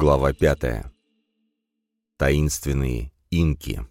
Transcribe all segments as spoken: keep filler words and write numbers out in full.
Глава пятая. Таинственные инки.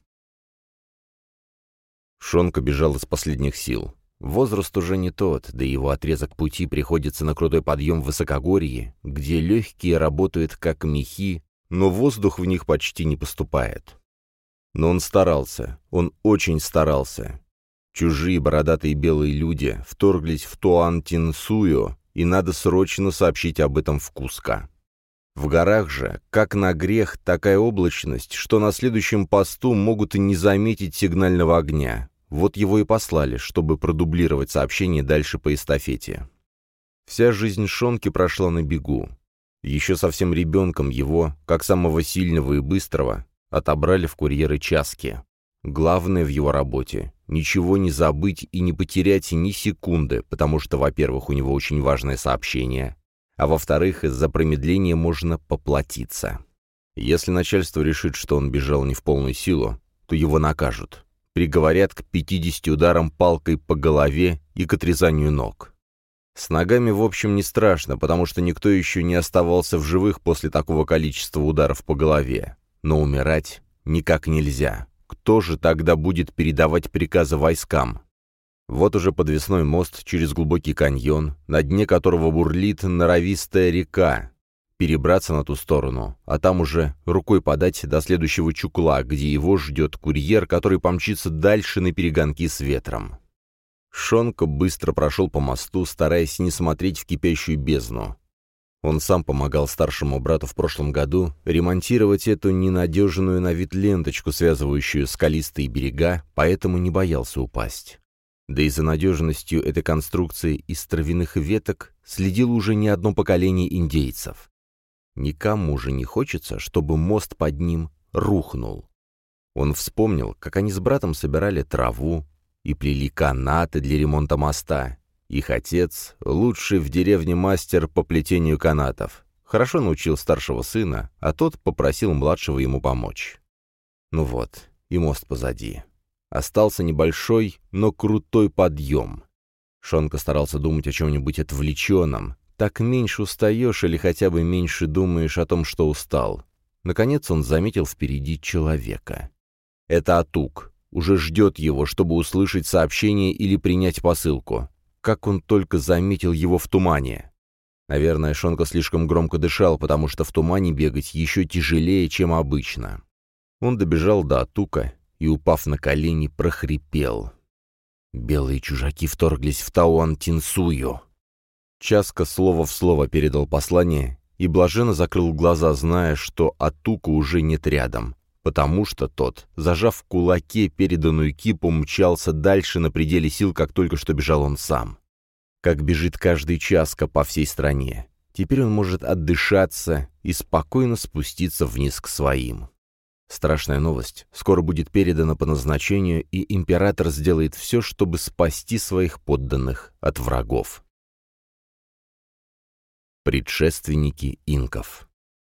Шонка бежал из последних сил. Возраст уже не тот, да и его отрезок пути приходится на крутой подъем в высокогорье, где легкие работают как мехи, но воздух в них почти не поступает. Но он старался, он очень старался. Чужие бородатые белые люди вторглись в Туантинсуйо, и надо срочно сообщить об этом в Куско. В горах же, как на грех, такая облачность, что на следующем посту могут и не заметить сигнального огня. Вот его и послали, чтобы продублировать сообщение дальше по эстафете. Вся жизнь Шонки прошла на бегу. Еще совсем ребенком его, как самого сильного и быстрого, отобрали в курьеры Часки. Главное в его работе — ничего не забыть и не потерять ни секунды, потому что, во-первых, у него очень важное сообщение, а во-вторых, из-за промедления можно поплатиться. Если начальство решит, что он бежал не в полную силу, то его накажут. Приговорят к пятидесяти ударам палкой по голове и к отрезанию ног. С ногами, в общем, не страшно, потому что никто еще не оставался в живых после такого количества ударов по голове. Но умирать никак нельзя. Кто же тогда будет передавать приказы войскам? Вот уже подвесной мост через глубокий каньон, на дне которого бурлит норовистая река. Перебраться на ту сторону, а там уже рукой подать до следующего чукла, где его ждет курьер, который помчится дальше на перегонки с ветром. Шонка быстро прошел по мосту, стараясь не смотреть в кипящую бездну. Он сам помогал старшему брату в прошлом году ремонтировать эту ненадежную на вид ленточку, связывающую скалистые берега, поэтому не боялся упасть. Да и за надежностью этой конструкции из травяных веток следило уже не одно поколение индейцев. Никому же не хочется, чтобы мост под ним рухнул. Он вспомнил, как они с братом собирали траву и плели канаты для ремонта моста. Их отец, лучший в деревне мастер по плетению канатов, хорошо научил старшего сына, а тот попросил младшего ему помочь. Ну вот, и мост позади. Остался небольшой, но крутой подъем. Шонка старался думать о чем-нибудь отвлеченном. Так меньше устаешь или хотя бы меньше думаешь о том, что устал. Наконец он заметил впереди человека. Это Атук. Уже ждет его, чтобы услышать сообщение или принять посылку. Как он только заметил его в тумане. Наверное, Шонка слишком громко дышал, потому что в тумане бегать еще тяжелее, чем обычно. Он добежал до Атука и, упав на колени, прохрипел. Белые чужаки вторглись в Туантинсуйо. Часка слово в слово передал послание и блаженно закрыл глаза, зная, что Атука уже нет рядом, потому что тот, зажав в кулаке переданную кипу, мчался дальше на пределе сил, как только что бежал он сам. Как бежит каждый Часка по всей стране. Теперь он может отдышаться и спокойно спуститься вниз к своим. Страшная новость скоро будет передана по назначению, и император сделает все, чтобы спасти своих подданных от врагов. Предшественники инков.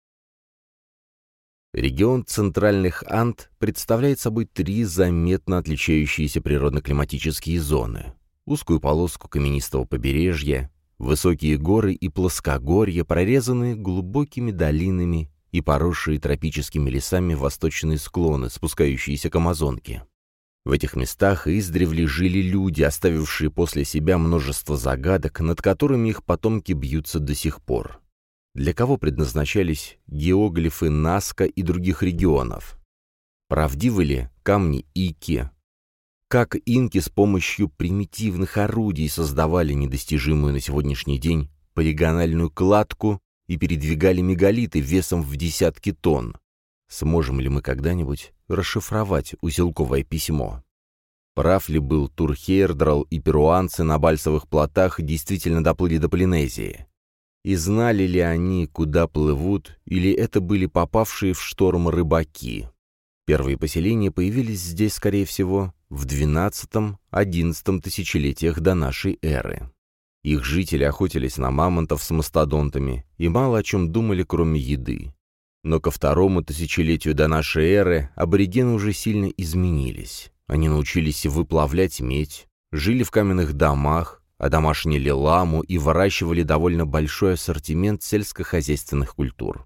Регион центральных Анд представляет собой три заметно отличающиеся природно-климатические зоны. Узкую полоску каменистого побережья, высокие горы и плоскогорья, прорезанные глубокими долинами и поросшие тропическими лесами восточные склоны, спускающиеся к Амазонке. В этих местах издревле жили люди, оставившие после себя множество загадок, над которыми их потомки бьются до сих пор. Для кого предназначались геоглифы Наска и других регионов? Правдивы ли камни Ики? Как инки с помощью примитивных орудий создавали недостижимую на сегодняшний день полигональную кладку и передвигали мегалиты весом в десятки тонн? Сможем ли мы когда-нибудь расшифровать узелковое письмо? Прав ли был Турхейрдрал, и перуанцы на бальсовых плотах действительно доплыли до Полинезии? И знали ли они, куда плывут, или это были попавшие в шторм рыбаки? Первые поселения появились здесь, скорее всего, в двенадцатом-одиннадцатом тысячелетиях до нашей эры. Их жители охотились на мамонтов с мастодонтами и мало о чем думали, кроме еды. Но ко второму тысячелетию до нашей эры аборигены уже сильно изменились. Они научились выплавлять медь, жили в каменных домах, одомашнили ламу и выращивали довольно большой ассортимент сельскохозяйственных культур.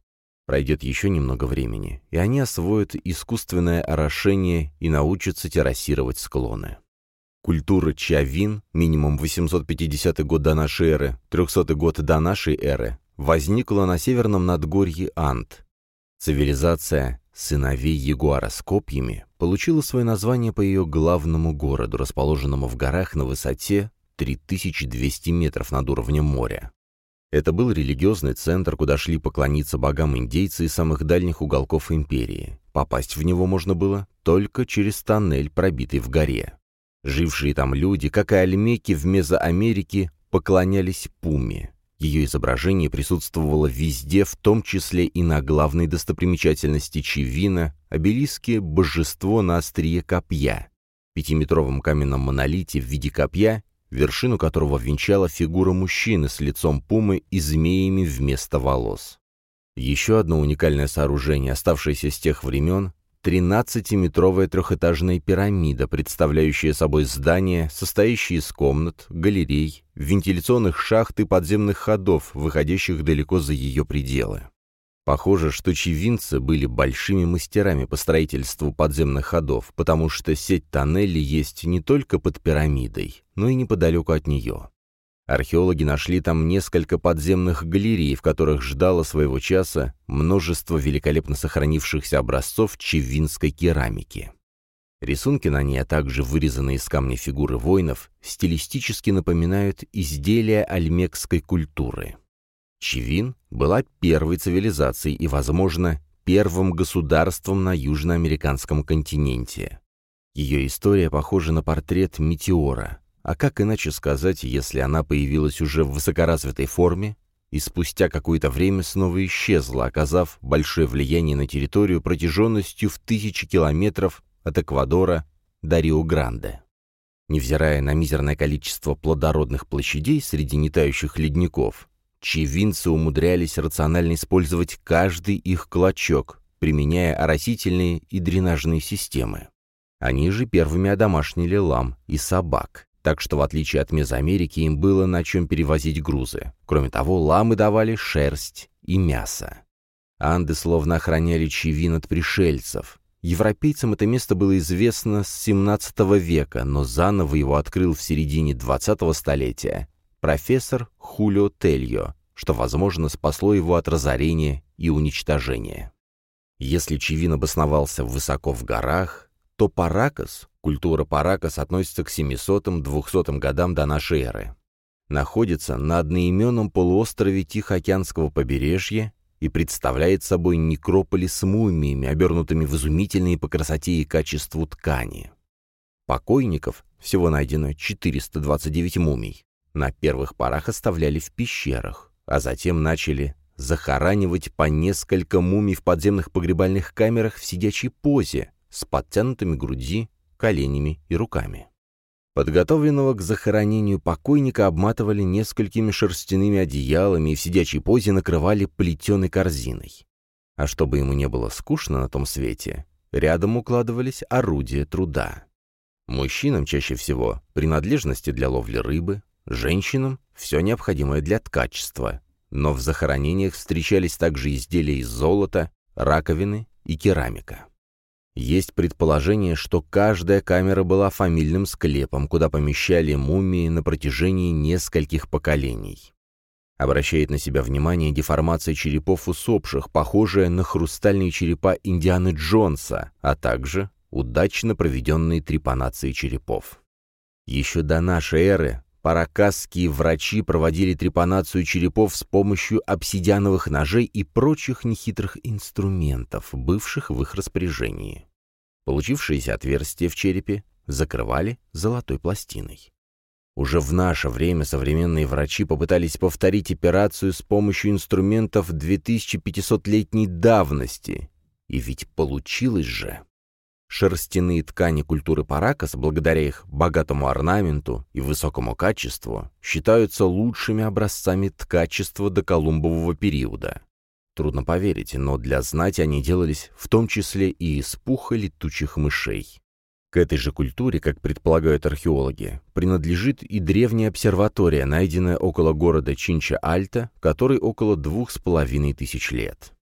Пройдет еще немного времени, и они освоят искусственное орошение и научатся террасировать склоны. Культура Чавин, минимум восемьсот пятидесятый год до нашей эры, трехсотый год до нашей эры, возникла на северном надгорье Анд. Цивилизация сыновей Ягуара с копьями получила свое название по ее главному городу, расположенному в горах на высоте три тысячи двести метров над уровнем моря. Это был религиозный центр, куда шли поклониться богам индейцы из самых дальних уголков империи. Попасть в него можно было только через тоннель, пробитый в горе. Жившие там люди, как и ольмеки в Мезоамерике, поклонялись Пуме. Ее изображение присутствовало везде, в том числе и на главной достопримечательности Чивина — обелиске «Божество на острие копья», пятиметровом каменном монолите в виде копья, вершину которого венчала фигура мужчины с лицом пумы и змеями вместо волос. Еще одно уникальное сооружение, оставшееся с тех времен — тринадцатиметровая трехэтажная пирамида, представляющая собой здание, состоящее из комнат, галерей, вентиляционных шахт и подземных ходов, выходящих далеко за ее пределы. Похоже, что чивинцы были большими мастерами по строительству подземных ходов, потому что сеть тоннелей есть не только под пирамидой, но и неподалеку от нее. Археологи нашли там несколько подземных галерей, в которых ждало своего часа множество великолепно сохранившихся образцов чивинской керамики. Рисунки на ней, а также вырезанные из камня фигуры воинов, стилистически напоминают изделия ольмекской культуры. Чивин была первой цивилизацией и, возможно, первым государством на южноамериканском континенте. Ее история похожа на портрет метеора. А как иначе сказать, если она появилась уже в высокоразвитой форме и спустя какое-то время снова исчезла, оказав большое влияние на территорию протяженностью в тысячи километров от Эквадора до Рио-Гранде? Невзирая на мизерное количество плодородных площадей среди нетающих ледников, чивинцы умудрялись рационально использовать каждый их клочок, применяя оросительные и дренажные системы. Они же первыми одомашнили лам и собак. Так что, в отличие от Мезоамерики, им было на чем перевозить грузы. Кроме того, ламы давали шерсть и мясо. Анды словно охраняли Чивин от пришельцев. Европейцам это место было известно с семнадцатого века, но заново его открыл в середине двадцатого столетия профессор Хулио Тельо, что, возможно, спасло его от разорения и уничтожения. Если Чивин обосновался высоко в горах, то Паракас, культура Паракас относится к семисотым-двухсотым годам до нашей эры. Находится на одноименном полуострове Тихоокеанского побережья и представляет собой некрополис с мумиями, обернутыми в изумительные по красоте и качеству ткани. Покойников всего найдено четыреста двадцать девять мумий. На первых порах оставляли в пещерах, а затем начали захоранивать по несколько мумий в подземных погребальных камерах в сидячей позе, с подтянутыми груди, коленями и руками. Подготовленного к захоронению покойника обматывали несколькими шерстяными одеялами и в сидячей позе накрывали плетеной корзиной. А чтобы ему не было скучно на том свете, рядом укладывались орудия труда. Мужчинам чаще всего принадлежности для ловли рыбы, женщинам — все необходимое для ткачества, но в захоронениях встречались также изделия из золота, раковины и керамика. Есть предположение, что каждая камера была фамильным склепом, куда помещали мумии на протяжении нескольких поколений. Обращает на себя внимание деформация черепов усопших, похожая на хрустальные черепа Индианы Джонса, а также удачно проведенные трепанации черепов. Еще до нашей эры паракасские врачи проводили трепанацию черепов с помощью обсидиановых ножей и прочих нехитрых инструментов, бывших в их распоряжении. Получившиеся отверстия в черепе закрывали золотой пластиной. Уже в наше время современные врачи попытались повторить операцию с помощью инструментов две тысячи пятисотлетней давности. И ведь получилось же. Шерстяные ткани культуры Паракас, благодаря их богатому орнаменту и высокому качеству, считаются лучшими образцами ткачества доколумбового периода. Трудно поверить, но для знати они делались в том числе и из пуха летучих мышей. К этой же культуре, как предполагают археологи, принадлежит и древняя обсерватория, найденная около города Чинча-Альта, которой около двух с половиной тысяч лет.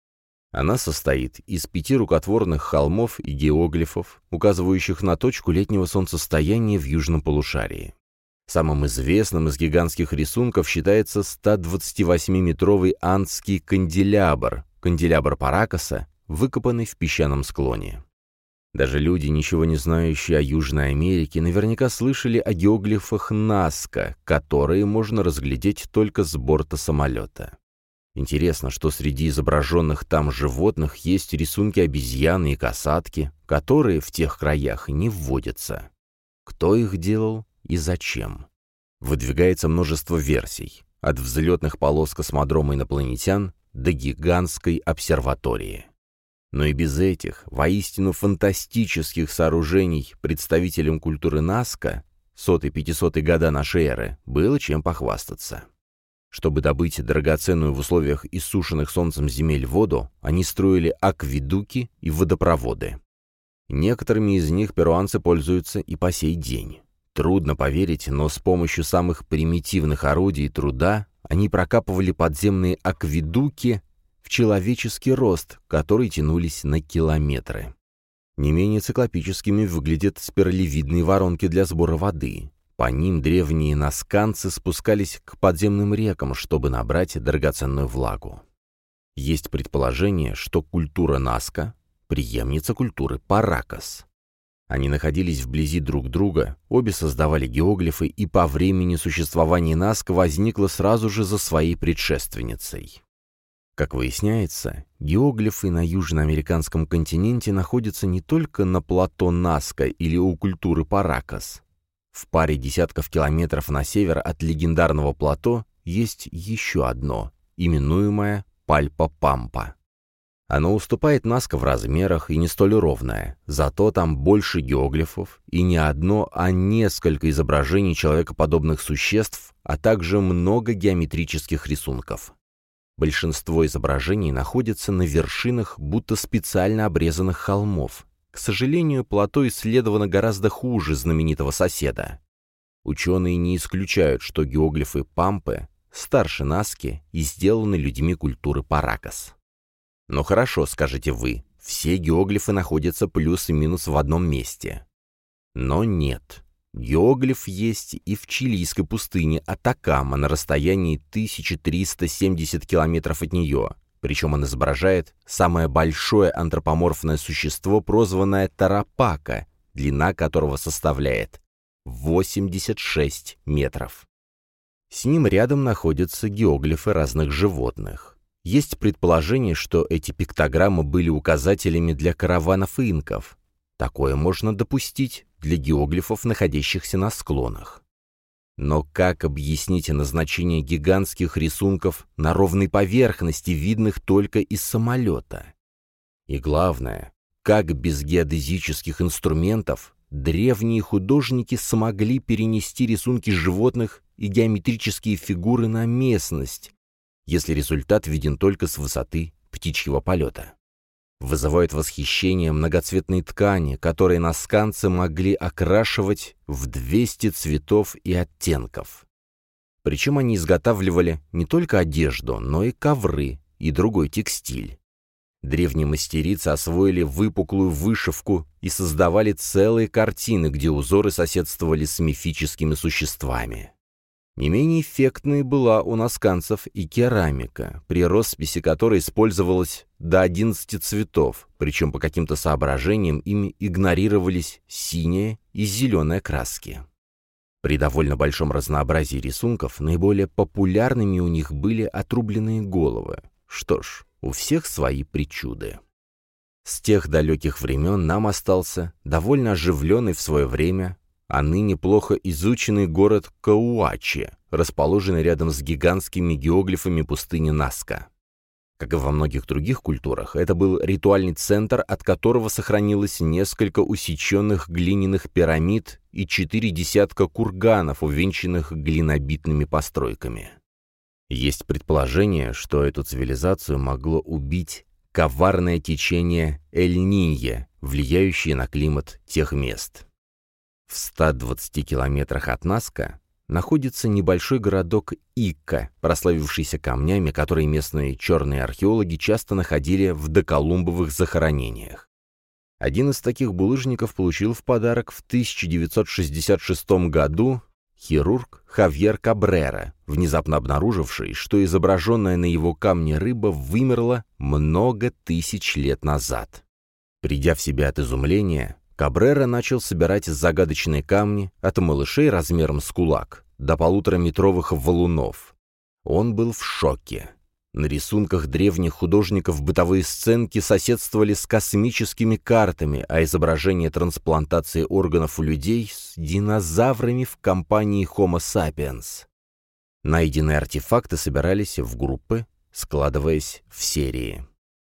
Она состоит из пяти рукотворных холмов и геоглифов, указывающих на точку летнего солнцестояния в южном полушарии. Самым известным из гигантских рисунков считается сто двадцативосьмиметровый андский канделябр, канделябр Паракаса, выкопанный в песчаном склоне. Даже люди, ничего не знающие о Южной Америке, наверняка слышали о геоглифах Наска, которые можно разглядеть только с борта самолета. Интересно, что среди изображенных там животных есть рисунки обезьяны и касатки, которые в тех краях не вводятся. Кто их делал и зачем? Выдвигается множество версий, от взлетных полос космодрома инопланетян до гигантской обсерватории. Но и без этих, воистину фантастических сооружений представителям культуры Наска сотый-пятисотый года нашей эры было чем похвастаться. Чтобы добыть драгоценную в условиях иссушенных солнцем земель воду, они строили акведуки и водопроводы. Некоторыми из них перуанцы пользуются и по сей день. Трудно поверить, но с помощью самых примитивных орудий труда они прокапывали подземные акведуки в человеческий рост, которые тянулись на километры. Не менее циклопическими выглядят спиралевидные воронки для сбора воды. По ним древние насканцы спускались к подземным рекам, чтобы набрать драгоценную влагу. Есть предположение, что культура Наска – преемница культуры Паракас. Они находились вблизи друг друга, обе создавали геоглифы, и по времени существования Наска возникло сразу же за своей предшественницей. Как выясняется, геоглифы на южноамериканском континенте находятся не только на плато Наска или у культуры Паракас. В паре десятков километров на север от легендарного плато есть еще одно, именуемое Пальпа-Пампа. Оно уступает Наска в размерах и не столь ровное, зато там больше геоглифов и не одно, а несколько изображений человекоподобных существ, а также много геометрических рисунков. Большинство изображений находятся на вершинах будто специально обрезанных холмов. К сожалению, плато исследовано гораздо хуже знаменитого соседа. Ученые не исключают, что геоглифы Пампы старше Наски и сделаны людьми культуры Паракас. Но хорошо, скажете вы, все геоглифы находятся плюс и минус в одном месте. Но нет. Геоглиф есть и в чилийской пустыне Атакама на расстоянии тысяча триста семьдесят километров от нее. Причем он изображает самое большое антропоморфное существо, прозванное Тарапака, длина которого составляет восемьдесят шесть метров. С ним рядом находятся геоглифы разных животных. Есть предположение, что эти пиктограммы были указателями для караванов инков. Такое можно допустить для геоглифов, находящихся на склонах. Но как объяснить назначение гигантских рисунков на ровной поверхности, видных только из самолета? И главное, как без геодезических инструментов древние художники смогли перенести рисунки животных и геометрические фигуры на местность, если результат виден только с высоты птичьего полета? Вызывают восхищение многоцветные ткани, которые насканцы могли окрашивать в двести цветов и оттенков. Причем они изготавливали не только одежду, но и ковры и другой текстиль. Древние мастерицы освоили выпуклую вышивку и создавали целые картины, где узоры соседствовали с мифическими существами. Не менее эффектной была у насканцев и керамика, при росписи которой использовалось до одиннадцати цветов, причем по каким-то соображениям ими игнорировались синяя и зеленая краски. При довольно большом разнообразии рисунков наиболее популярными у них были отрубленные головы. Что ж, у всех свои причуды. С тех далеких времен нам остался довольно оживленный в свое время, а ныне плохо изученный город Кауачи, расположенный рядом с гигантскими геоглифами пустыни Наска. Как и во многих других культурах, это был ритуальный центр, от которого сохранилось несколько усеченных глиняных пирамид и четыре десятка курганов, увенчанных глинобитными постройками. Есть предположение, что эту цивилизацию могло убить коварное течение Эль-Нинья, влияющее на климат тех мест. В ста двадцати километрах от Наска находится небольшой городок Икка, прославившийся камнями, которые местные черные археологи часто находили в доколумбовых захоронениях. Один из таких булыжников получил в подарок в тысяча девятьсот шестьдесят шестом году хирург Хавьер Кабрера, внезапно обнаруживший, что изображенная на его камне рыба вымерла много тысяч лет назад. Придя в себя от изумления, Кабрера начал собирать загадочные камни от малышей размером с кулак до полутораметровых валунов. Он был в шоке. На рисунках древних художников бытовые сценки соседствовали с космическими картами, а изображение трансплантации органов у людей с динозаврами в компании Homo sapiens. Найденные артефакты собирались в группы, складываясь в серии.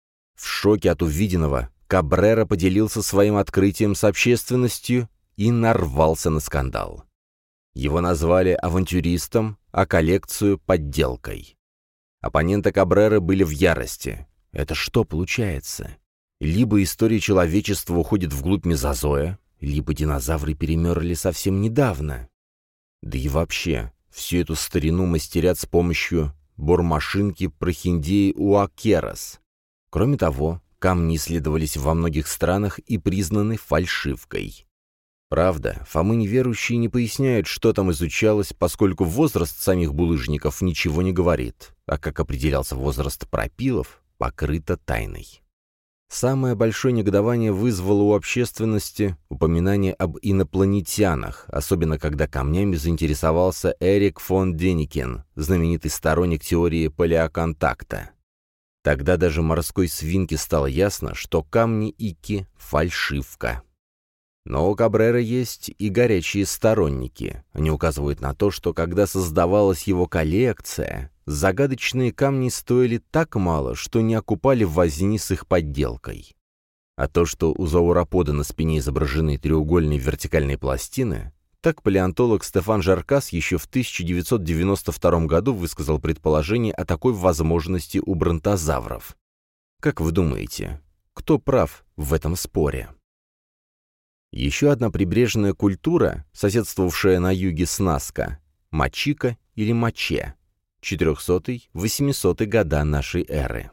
В шоке от увиденного Кабрера поделился своим открытием с общественностью и нарвался на скандал. Его назвали авантюристом, а коллекцию — подделкой. Оппоненты Кабреры были в ярости. Это что получается? Либо история человечества уходит вглубь мезозоя, либо динозавры перемерли совсем недавно. Да и вообще, всю эту старину мастерят с помощью бормашинки прохиндеи Уакерос. Кроме того, камни исследовались во многих странах и признаны фальшивкой. Правда, Фомы неверующие не поясняют, что там изучалось, поскольку возраст самих булыжников ничего не говорит, а как определялся возраст пропилов, покрыто тайной. Самое большое негодование вызвало у общественности упоминание об инопланетянах, особенно когда камнями заинтересовался Эрик фон Деникин, знаменитый сторонник теории палеоконтакта. Тогда даже морской свинке стало ясно, что камни Икки — фальшивка. Но у Кабрера есть и горячие сторонники. Они указывают на то, что когда создавалась его коллекция, загадочные камни стоили так мало, что не окупали возни с их подделкой. А то, что у зауропода на спине изображены треугольные вертикальные пластины, так палеонтолог Стефан Жаркас еще в тысяча девятьсот девяносто втором году высказал предположение о такой возможности у бронтозавров. Как вы думаете, кто прав в этом споре? Еще одна прибрежная культура, соседствовавшая на юге с Наска – Мачика или Маче, четырехсотый-восьмисотый года нашей эры.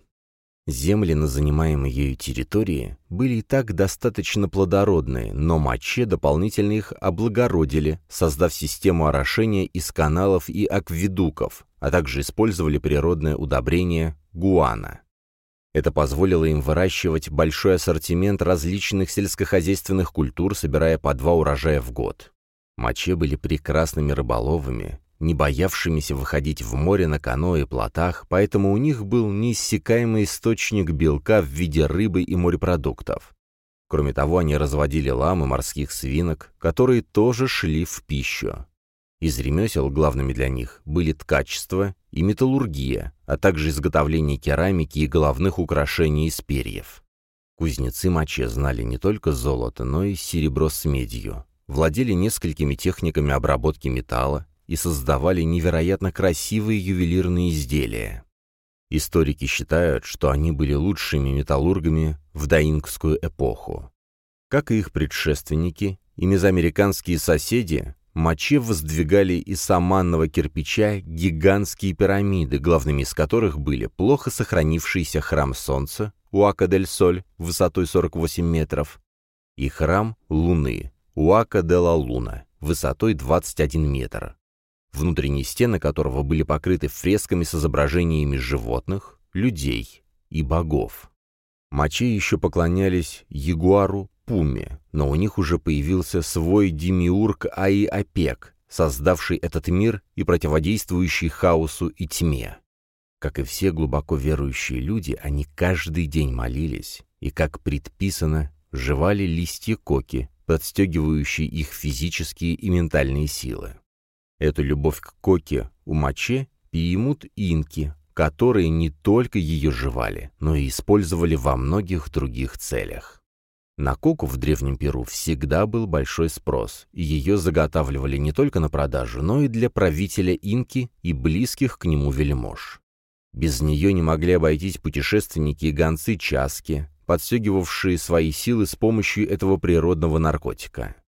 Земли на занимаемой ею территории были и так достаточно плодородные, но Маче дополнительно их облагородили, создав систему орошения из каналов и акведуков, а также использовали природное удобрение гуано. Это позволило им выращивать большой ассортимент различных сельскохозяйственных культур, собирая по два урожая в год. Маче были прекрасными рыболовами, не боявшимися выходить в море на каноэ и плотах, поэтому у них был неиссякаемый источник белка в виде рыбы и морепродуктов. Кроме того, они разводили лам и морских свинок, которые тоже шли в пищу. Из ремесел главными для них были ткачество и металлургия, а также изготовление керамики и головных украшений из перьев. Кузнецы Маче знали не только золото, но и серебро с медью, владели несколькими техниками обработки металла и создавали невероятно красивые ювелирные изделия. Историки считают, что они были лучшими металлургами в доингскую эпоху. Как и их предшественники и мезоамериканские соседи, Маче воздвигали из саманного кирпича гигантские пирамиды, главными из которых были плохо сохранившийся храм Солнца, Уака-дель-Соль, высотой сорок восемь метров, и храм Луны, Уака-де-ла-Луна, высотой двадцать один метр, внутренние стены которого были покрыты фресками с изображениями животных, людей и богов. Маче еще поклонялись ягуару Пуме, но у них уже появился свой демиург Аи-Апек, создавший этот мир и противодействующий хаосу и тьме. Как и все глубоко верующие люди, они каждый день молились и, как предписано, жевали листья коки, подстегивающие их физические и ментальные силы. Эту любовь к коке у Маче переймут инки, которые не только ее жевали, но и использовали во многих других целях. На коку в Древнем Перу всегда был большой спрос, и ее заготавливали не только на продажу, но и для правителя инки и близких к нему вельмож. Без нее не могли обойтись путешественники и гонцы Часки, подстегивавшие свои силы с помощью этого природного наркотика.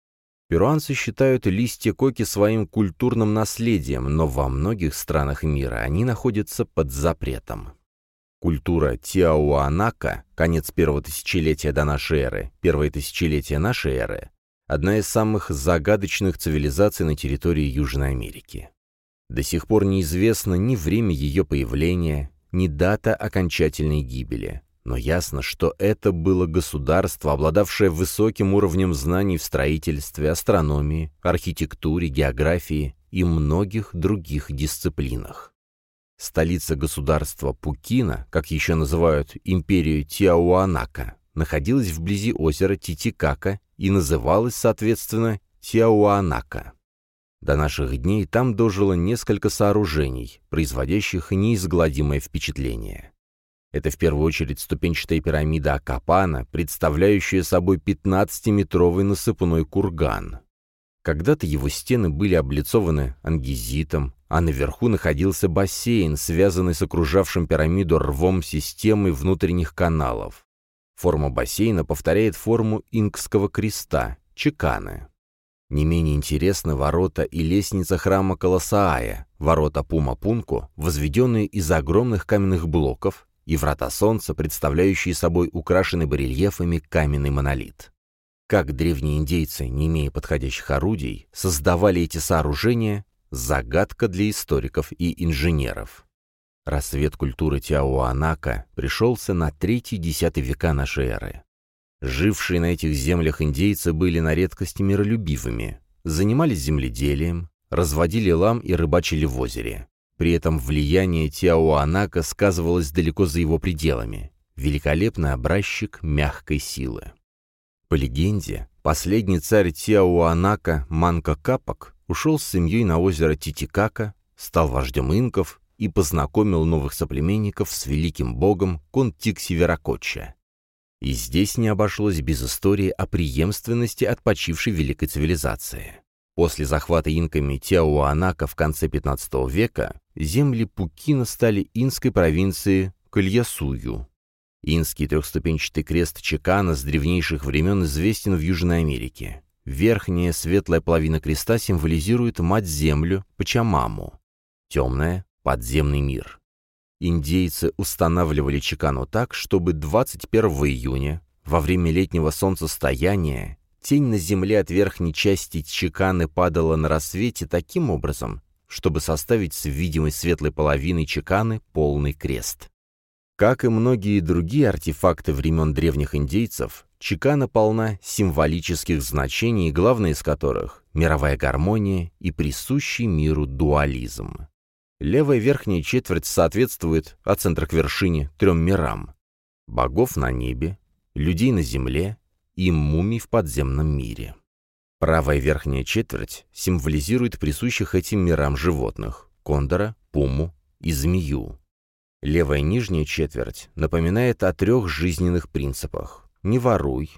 Перуанцы считают листья коки своим культурным наследием, но во многих странах мира они находятся под запретом. Культура Тиауанака, конец первого тысячелетия до нашей эры, первое тысячелетие нашей эры, одна из самых загадочных цивилизаций на территории Южной Америки. До сих пор неизвестно ни время ее появления, ни дата окончательной гибели, но ясно, что это было государство, обладавшее высоким уровнем знаний в строительстве, астрономии, архитектуре, географии и многих других дисциплинах. Столица государства Пукина, как еще называют империю Тиауанака, находилась вблизи озера Титикака и называлась, соответственно, Тиауанака. До наших дней там дожило несколько сооружений, производящих неизгладимое впечатление. Это в первую очередь ступенчатая пирамида Акапана, представляющая собой пятнадцатиметровый насыпной курган. Когда-то его стены были облицованы ангезитом, а наверху находился бассейн, связанный с окружавшим пирамиду рвом системой внутренних каналов. Форма бассейна повторяет форму инкского креста – чеканы. Не менее интересны ворота и лестница храма Колосаая, ворота Пума-Пунку, возведенные из огромных каменных блоков, и врата Солнца, представляющие собой украшенный барельефами каменный монолит. Как древние индейцы, не имея подходящих орудий, создавали эти сооружения – загадка для историков и инженеров. Рассвет культуры Тиауанака пришелся на третий-десятый века нашей эры. Жившие на этих землях индейцы были на редкость миролюбивыми, занимались земледелием, разводили лам и рыбачили в озере. При этом влияние Тиауанака сказывалось далеко за его пределами. Великолепный образчик мягкой силы. По легенде, последний царь Тиауанака Манко Капак ушел с семьей на озеро Титикака, стал вождем инков и познакомил новых соплеменников с великим богом Контикси-Веракотча. И здесь не обошлось без истории о преемственности отпочившей великой цивилизации. После захвата инками Тиауанака в конце пятнадцатого века земли Пукина стали инской провинцией Кальясую. Инский трехступенчатый крест Чекана с древнейших времен известен в Южной Америке. Верхняя светлая половина креста символизирует Мать-Землю, Пачамаму. Темная — подземный мир. Индейцы устанавливали чекану так, чтобы двадцать первого июня, во время летнего солнцестояния, тень на земле от верхней части чеканы падала на рассвете таким образом, чтобы составить с видимой светлой половиной чеканы полный крест. Как и многие другие артефакты времен древних индейцев, чекана полна символических значений, главное из которых — мировая гармония и присущий миру дуализм. Левая верхняя четверть соответствует от центра к вершине трем мирам – богов на небе, людей на земле и мумий в подземном мире. Правая верхняя четверть символизирует присущих этим мирам животных – кондора, пуму и змею. Левая нижняя четверть напоминает о трех жизненных принципах – не воруй,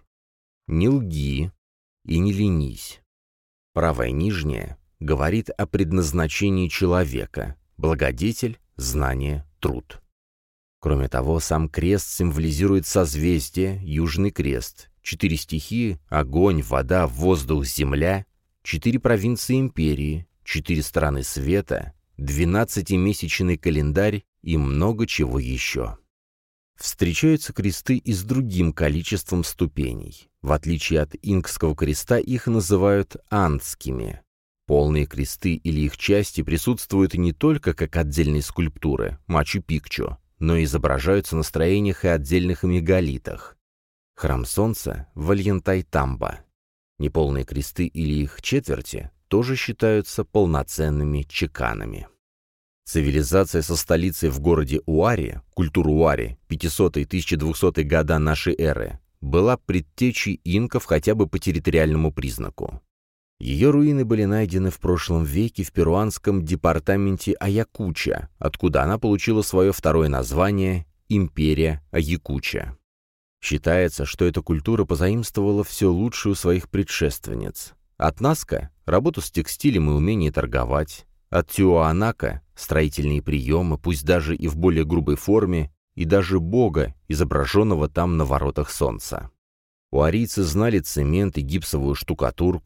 не лги и не ленись. Правая нижняя говорит о предназначении человека – благодетель, знание, труд. Кроме того, сам крест символизирует созвездие, Южный крест, четыре стихии – огонь, вода, воздух, земля, четыре провинции империи, четыре стороны света, двенадцатимесячный календарь и много чего еще. Встречаются кресты и с другим количеством ступеней. В отличие от инкского креста, их называют андскими. Полные кресты или их части присутствуют не только как отдельные скульптуры, Мачу-Пикчу, но и изображаются на строениях и отдельных мегалитах. Храм Солнца в Ольянтайтамба. Неполные кресты или их четверти тоже считаются полноценными чеканами. Цивилизация со столицей в городе Уари, культура Уари, пятисотые — тысяча двухсотые года нашей эры, была предтечей инков хотя бы по территориальному признаку. Ее руины были найдены в прошлом веке в перуанском департаменте Аякуча, откуда она получила свое второе название – Империя Аякуча. Считается, что эта культура позаимствовала все лучшее у своих предшественниц. От Наска – работу с текстилем и умение торговать, от Тиуанака – строительные приемы, пусть даже и в более грубой форме, и даже бога, изображенного там на воротах солнца. Уарийцы знали цемент и гипсовую штукатурку,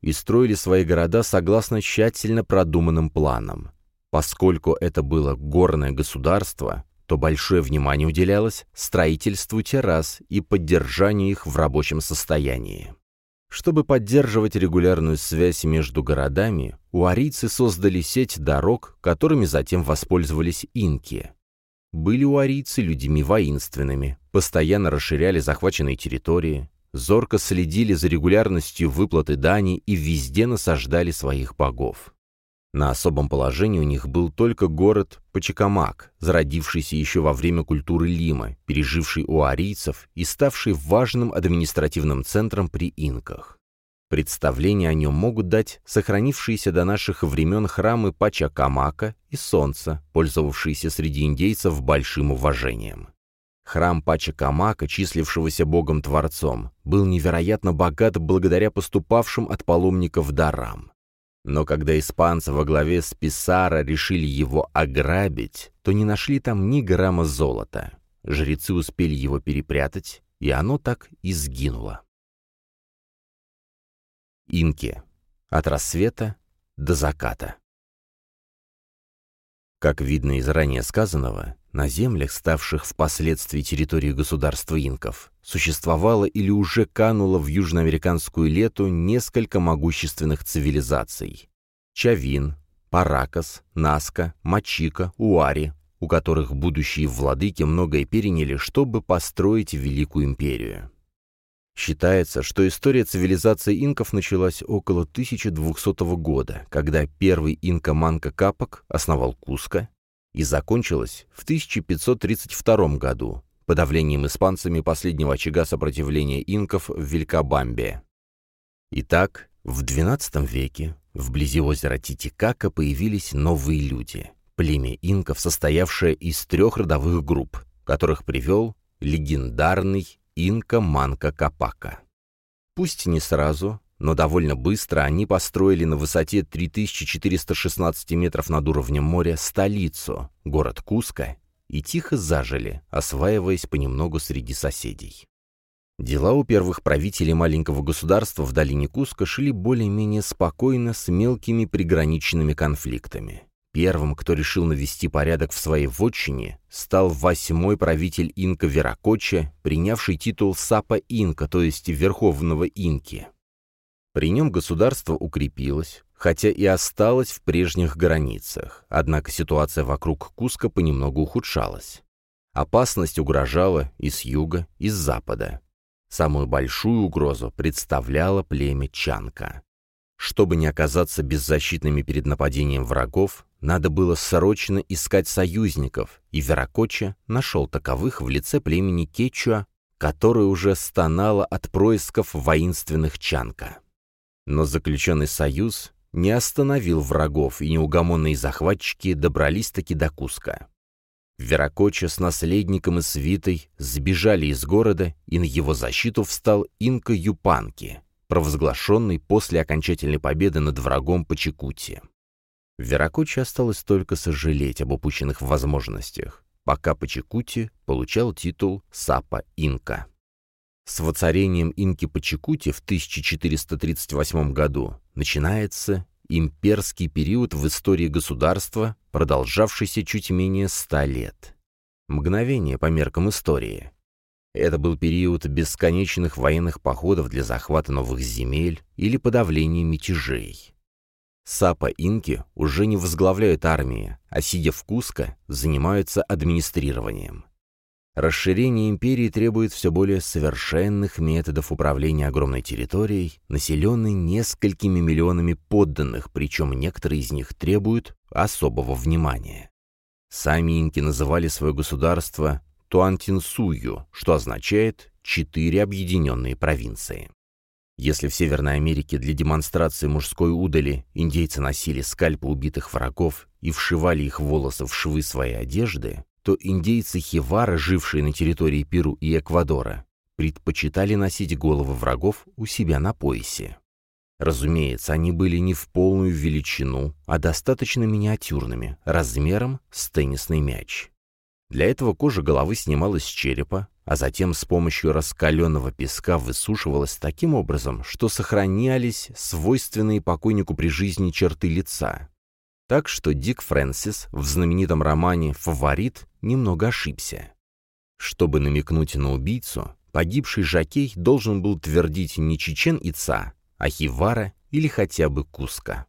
и строили свои города согласно тщательно продуманным планам. Поскольку это было горное государство, то большое внимание уделялось строительству террас и поддержанию их в рабочем состоянии. Чтобы поддерживать регулярную связь между городами, уарийцы создали сеть дорог, которыми затем воспользовались инки. Были уарийцы людьми воинственными, постоянно расширяли захваченные территории, зорко следили за регулярностью выплаты дани и везде насаждали своих богов. На особом положении у них был только город Пачакамак, зародившийся еще во время культуры Лима, переживший уарийцев и ставший важным административным центром при инках. Представление о нем могут дать сохранившиеся до наших времен храмы Пачакамака и Солнца, пользовавшиеся среди индейцев большим уважением. Храм Пачакамака, числившегося богом-творцом, был невероятно богат благодаря поступавшим от паломников дарам. Но когда испанцы во главе с Писаро решили его ограбить, то не нашли там ни грамма золота. Жрецы успели его перепрятать, и оно так и сгинуло. Инки. От рассвета до заката. Как видно из ранее сказанного, на землях, ставших впоследствии территорией государства инков, существовало или уже кануло в южноамериканскую лету несколько могущественных цивилизаций. Чавин, Паракас, Наска, Мачика, Уари, у которых будущие владыки многое переняли, чтобы построить Великую империю. Считается, что история цивилизации инков началась около тысяча двухсотого года, когда первый инка Манко Капак основал Куско, и закончилась в тысяча пятьсот тридцать втором году подавлением испанцами последнего очага сопротивления инков в Вилькабамбе. Итак, в двенадцатом веке вблизи озера Титикака появились новые люди, племя инков, состоявшее из трех родовых групп, которых привел легендарный инка Манко Капака. Пусть не сразу, но довольно быстро они построили на высоте три тысячи четыреста шестнадцать метров над уровнем моря столицу, город Куско, и тихо зажили, осваиваясь понемногу среди соседей. Дела у первых правителей маленького государства в долине Куско шли более-менее спокойно с мелкими приграничными конфликтами. Первым, кто решил навести порядок в своей вотчине, стал восьмой правитель инка Виракоча, принявший титул Сапа-инка, то есть Верховного инки. При нем государство укрепилось, хотя и осталось в прежних границах, однако ситуация вокруг Куско понемногу ухудшалась. Опасность угрожала и с юга, и с запада. Самую большую угрозу представляло племя Чанка. Чтобы не оказаться беззащитными перед нападением врагов, надо было срочно искать союзников, и Виракоча нашел таковых в лице племени Кечуа, которое уже стонало от происков воинственных Чанка. Но заключенный союз не остановил врагов, и неугомонные захватчики добрались-таки до Куско. Виракоча с наследником и свитой сбежали из города, и на его защиту встал инка Юпанки, провозглашенный после окончательной победы над врагом Пачакути. Виракоча осталось только сожалеть об упущенных возможностях, пока Пачакути получал титул Сапа-инка. С воцарением инки Пачакути в тысяча четыреста тридцать восьмом году начинается имперский период в истории государства, продолжавшийся чуть менее ста лет. Мгновение по меркам истории. Это был период бесконечных военных походов для захвата новых земель или подавления мятежей. Сапа-инки уже не возглавляют армии, а, сидя в Куско, занимаются администрированием. Расширение империи требует все более совершенных методов управления огромной территорией, населенной несколькими миллионами подданных, причем некоторые из них требуют особого внимания. Сами инки называли свое государство Туантинсую, что означает «четыре объединенные провинции». Если в Северной Америке для демонстрации мужской удали индейцы носили скальпы убитых врагов и вшивали их волосы в швы своей одежды, то индейцы Хивара, жившие на территории Перу и Эквадора, предпочитали носить головы врагов у себя на поясе. Разумеется, они были не в полную величину, а достаточно миниатюрными, размером с теннисный мяч. Для этого кожа головы снималась с черепа, а затем с помощью раскаленного песка высушивалась таким образом, что сохранялись свойственные покойнику при жизни черты лица. Так что Дик Фрэнсис в знаменитом романе «Фаворит» немного ошибся. Чтобы намекнуть на убийцу, погибший жокей должен был твердить не Чичен Ица, а Хивара или хотя бы Куска.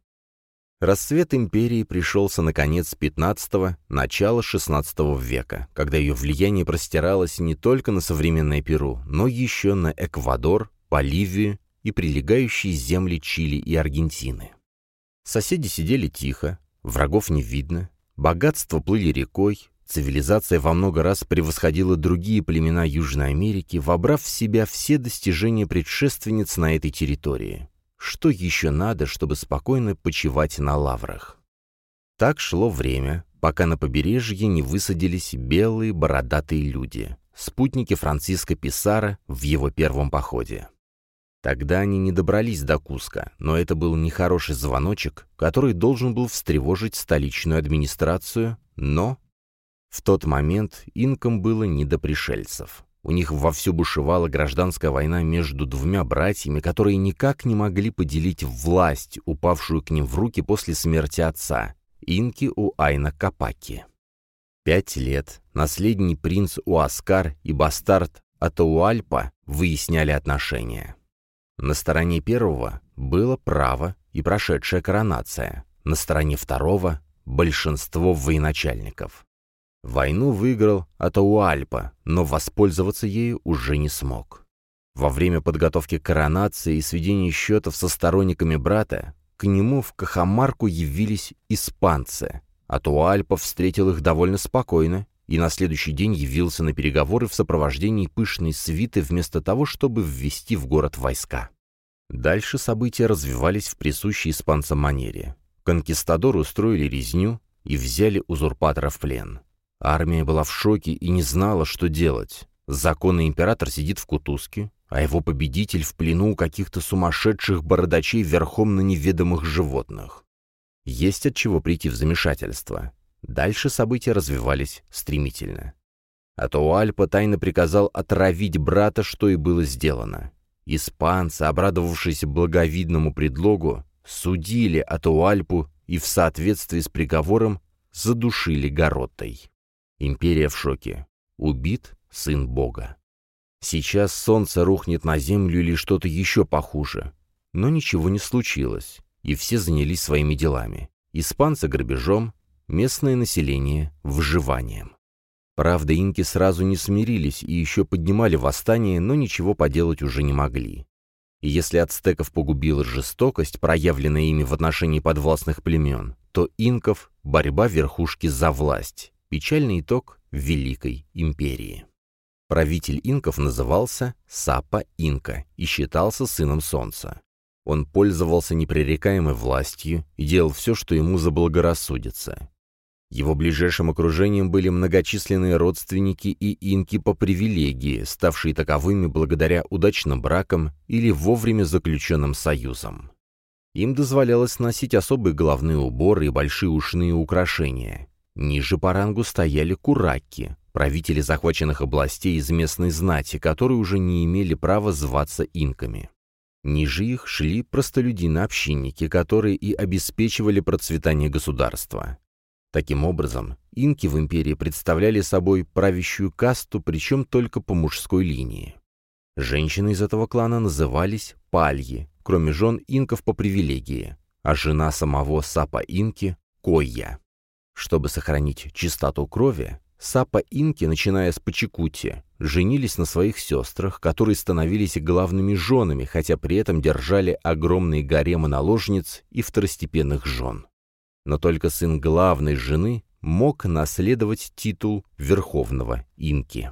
Расцвет империи пришелся на конец пятнадцатого, начало шестнадцатого века, когда ее влияние простиралось не только на современное Перу, но еще на Эквадор, Боливию и прилегающие земли Чили и Аргентины. Соседи сидели тихо, врагов не видно, богатства плыли рекой, цивилизация во много раз превосходила другие племена Южной Америки, вобрав в себя все достижения предшественниц на этой территории. Что еще надо, чтобы спокойно почивать на лаврах? Так шло время, пока на побережье не высадились белые бородатые люди, спутники Франциско Писаро в его первом походе. Тогда они не добрались до Куска, но это был нехороший звоночек, который должен был встревожить столичную администрацию, но в тот момент инкам было не до пришельцев. У них вовсю бушевала гражданская война между двумя братьями, которые никак не могли поделить власть, упавшую к ним в руки после смерти отца, инки Уайна Капаки. Пять лет наследный принц Уаскар и бастард Атауальпа выясняли отношения. На стороне первого было право и прошедшая коронация, на стороне второго — большинство военачальников. Войну выиграл Атауальпа, но воспользоваться ею уже не смог. Во время подготовки к коронации и сведения счетов со сторонниками брата к нему в Кахамарку явились испанцы. Атауальпа встретил их довольно спокойно и на следующий день явился на переговоры в сопровождении пышной свиты вместо того, чтобы ввести в город войска. Дальше события развивались в присущей испанцам манере. Конкистадоры устроили резню и взяли узурпатора в плен. Армия была в шоке и не знала, что делать. Законный император сидит в кутузке, а его победитель в плену у каких-то сумасшедших бородачей верхом на неведомых животных. Есть от чего прийти в замешательство. Дальше события развивались стремительно. Атауальпа тайно приказал отравить брата, что и было сделано. Испанцы, обрадовавшись благовидному предлогу, судили Атауальпу и в соответствии с приговором задушили гарротой. Империя в шоке. Убит сын Бога. Сейчас солнце рухнет на землю или что-то еще похуже. Но ничего не случилось, и все занялись своими делами. Испанцы грабежом, местное население выживанием. Правда, инки сразу не смирились и еще поднимали восстание, но ничего поделать уже не могли. И если ацтеков погубила жестокость, проявленная ими в отношении подвластных племен, то инков — борьба верхушки за власть. Печальный итог Великой империи. Правитель инков назывался Сапа-Инка и считался сыном солнца. Он пользовался непререкаемой властью и делал все, что ему заблагорассудится. Его ближайшим окружением были многочисленные родственники и инки по привилегии, ставшие таковыми благодаря удачным бракам или вовремя заключенным союзам. Им дозволялось носить особые головные уборы и большие ушные украшения. Ниже по рангу стояли куракки, правители захваченных областей из местной знати, которые уже не имели права зваться инками. Ниже их шли простолюдины-общинники, которые и обеспечивали процветание государства. Таким образом, инки в империи представляли собой правящую касту, причем только по мужской линии. Женщины из этого клана назывались пальи, кроме жен инков по привилегии, а жена самого Сапа-Инки — койя. Чтобы сохранить чистоту крови, Сапа-Инки, начиная с Пачикути, женились на своих сестрах, которые становились главными женами, хотя при этом держали огромные гаремы наложниц и второстепенных жен. Но только сын главной жены мог наследовать титул верховного инки.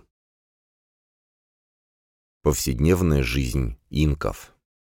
Повседневная жизнь инков.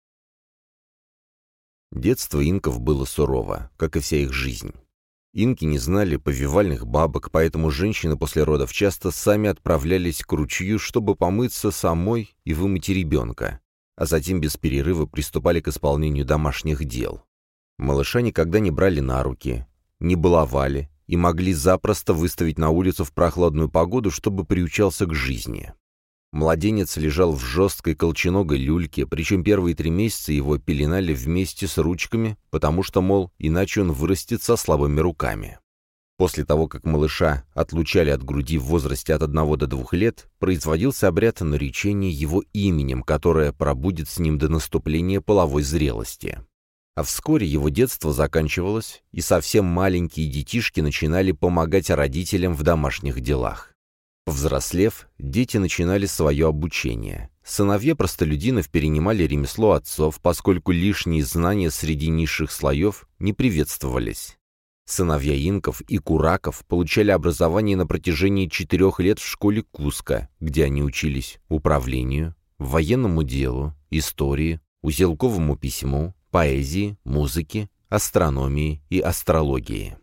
Детство инков было сурово, как и вся их жизнь. Инки не знали повивальных бабок, поэтому женщины после родов часто сами отправлялись к ручью, чтобы помыться самой и вымыть ребенка, а затем без перерыва приступали к исполнению домашних дел. Малыша никогда не брали на руки, не баловали и могли запросто выставить на улицу в прохладную погоду, чтобы приучался к жизни. Младенец лежал в жесткой колченогой люльке, причем первые три месяца его пеленали вместе с ручками, потому что, мол, иначе он вырастет со слабыми руками. После того, как малыша отлучали от груди в возрасте от одного до двух лет, производился обряд наречения его именем, которое пробудет с ним до наступления половой зрелости. А вскоре его детство заканчивалось, и совсем маленькие детишки начинали помогать родителям в домашних делах. Повзрослев, дети начинали свое обучение. Сыновья простолюдинов перенимали ремесло отцов, поскольку лишние знания среди низших слоев не приветствовались. Сыновья инков и кураков получали образование на протяжении четырех лет в школе Куска, где они учились управлению, военному делу, истории, узелковому письму, поэзии, музыке, астрономии и астрологии.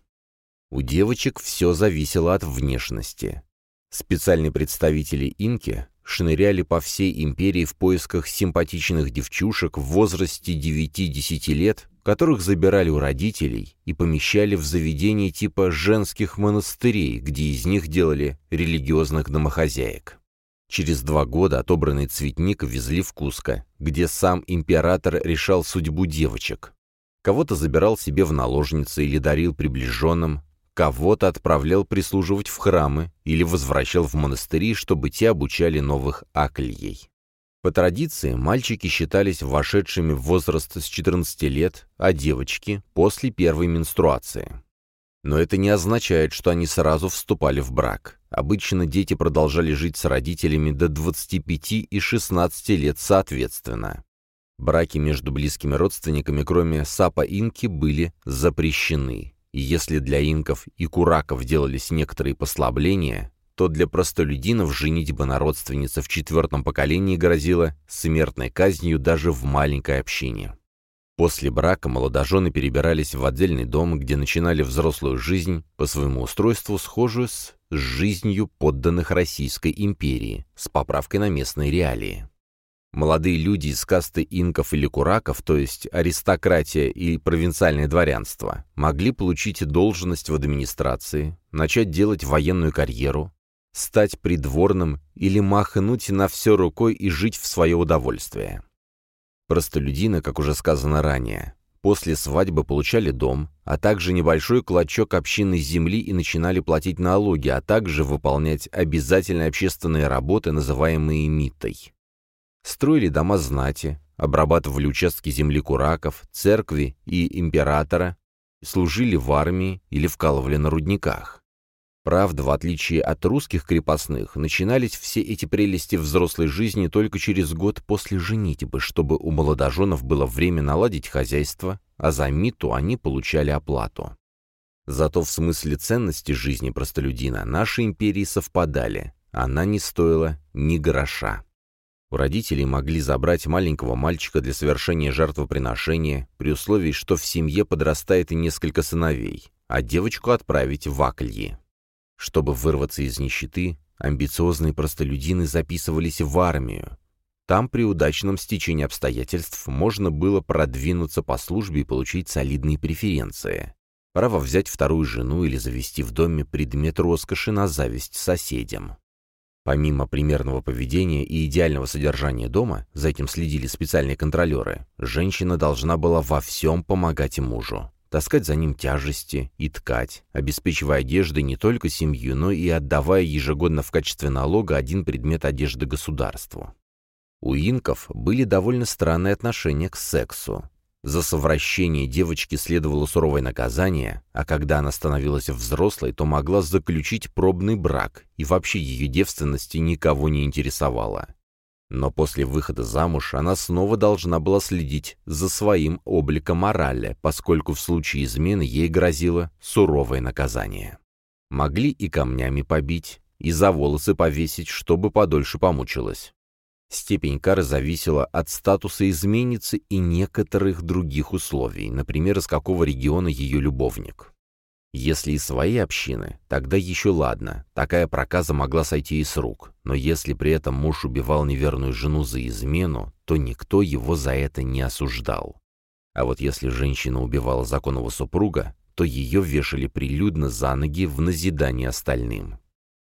У девочек все зависело от внешности. Специальные представители инки шныряли по всей империи в поисках симпатичных девчушек в возрасте девяти-десяти лет, которых забирали у родителей и помещали в заведения типа женских монастырей, где из них делали религиозных домохозяек. Через два года отобранный цветник везли в Куско, где сам император решал судьбу девочек. Кого-то забирал себе в наложницы или дарил приближенным, кого-то отправлял прислуживать в храмы или возвращал в монастыри, чтобы те обучали новых акльей. По традиции, мальчики считались вошедшими в возраст с четырнадцати лет, а девочки — после первой менструации. Но это не означает, что они сразу вступали в брак. Обычно дети продолжали жить с родителями до двадцати пяти и шестнадцати лет соответственно. Браки между близкими родственниками, кроме сапа-инки, были запрещены. И если для инков и кураков делались некоторые послабления, то для простолюдинов женитьба на родственнице в четвертом поколении грозила смертной казнью даже в маленькой общине. После брака молодожены перебирались в отдельный дом, где начинали взрослую жизнь, по своему устройству схожую с жизнью подданных Российской империи, с поправкой на местные реалии. Молодые люди из касты инков или кураков, то есть аристократия и провинциальное дворянство, могли получить должность в администрации, начать делать военную карьеру, стать придворным или махнуть на все рукой и жить в свое удовольствие. Простолюдины, как уже сказано ранее, после свадьбы получали дом, а также небольшой клочок общинной земли и начинали платить налоги, а также выполнять обязательные общественные работы, называемые миттой. Строили дома знати, обрабатывали участки земли кураков, церкви и императора, служили в армии или вкалывали на рудниках. Правда, в отличие от русских крепостных, начинались все эти прелести взрослой жизни только через год после женитьбы, чтобы у молодоженов было время наладить хозяйство, а за митту они получали оплату. Зато в смысле ценности жизни простолюдина наши империи совпадали, она не стоила ни гроша. У родителей могли забрать маленького мальчика для совершения жертвоприношения, при условии, что в семье подрастает и несколько сыновей, а девочку отправить в акльи. Чтобы вырваться из нищеты, амбициозные простолюдины записывались в армию. Там при удачном стечении обстоятельств можно было продвинуться по службе и получить солидные преференции. Право взять вторую жену или завести в доме предмет роскоши на зависть соседям. Помимо примерного поведения и идеального содержания дома, за этим следили специальные контролеры, женщина должна была во всем помогать мужу, таскать за ним тяжести и ткать, обеспечивая одеждой не только семью, но и отдавая ежегодно в качестве налога один предмет одежды государству. У инков были довольно странные отношения к сексу. За совращение девочки следовало суровое наказание, а когда она становилась взрослой, то могла заключить пробный брак, и вообще ее девственности никого не интересовала. Но после выхода замуж она снова должна была следить за своим обликом морали, поскольку в случае измены ей грозило суровое наказание. Могли и камнями побить, и за волосы повесить, чтобы подольше помучилась. Степень кары зависела от статуса изменницы и некоторых других условий, например, из какого региона ее любовник. Если из своей общины, тогда еще ладно, такая проказа могла сойти и с рук, но если при этом муж убивал неверную жену за измену, то никто его за это не осуждал. А вот если женщина убивала законного супруга, то ее вешали прилюдно за ноги в назидание остальным.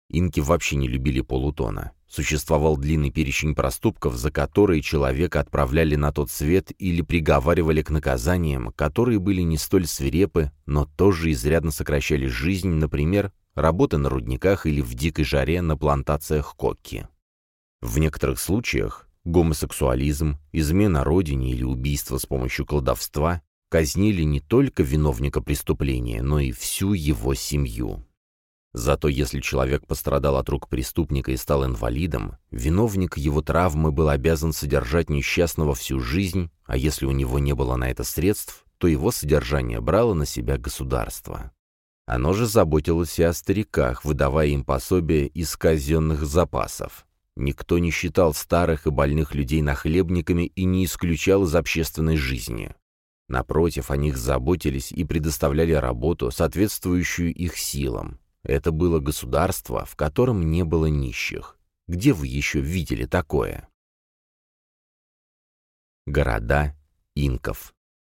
Инки вообще не любили полутона. Существовал длинный перечень проступков, за которые человека отправляли на тот свет или приговаривали к наказаниям, которые были не столь свирепы, но тоже изрядно сокращали жизнь, например, работа на рудниках или в дикой жаре на плантациях кокки. В некоторых случаях гомосексуализм, измена родине или убийство с помощью колдовства казнили не только виновника преступления, но и всю его семью. Зато если человек пострадал от рук преступника и стал инвалидом, виновник его травмы был обязан содержать несчастного всю жизнь, а если у него не было на это средств, то его содержание брало на себя государство. Оно же заботилось и о стариках, выдавая им пособия из казенных запасов. Никто не считал старых и больных людей нахлебниками и не исключал из общественной жизни. Напротив, о них заботились и предоставляли работу, соответствующую их силам. Это было государство, в котором не было нищих. Где вы еще видели такое? Города инков.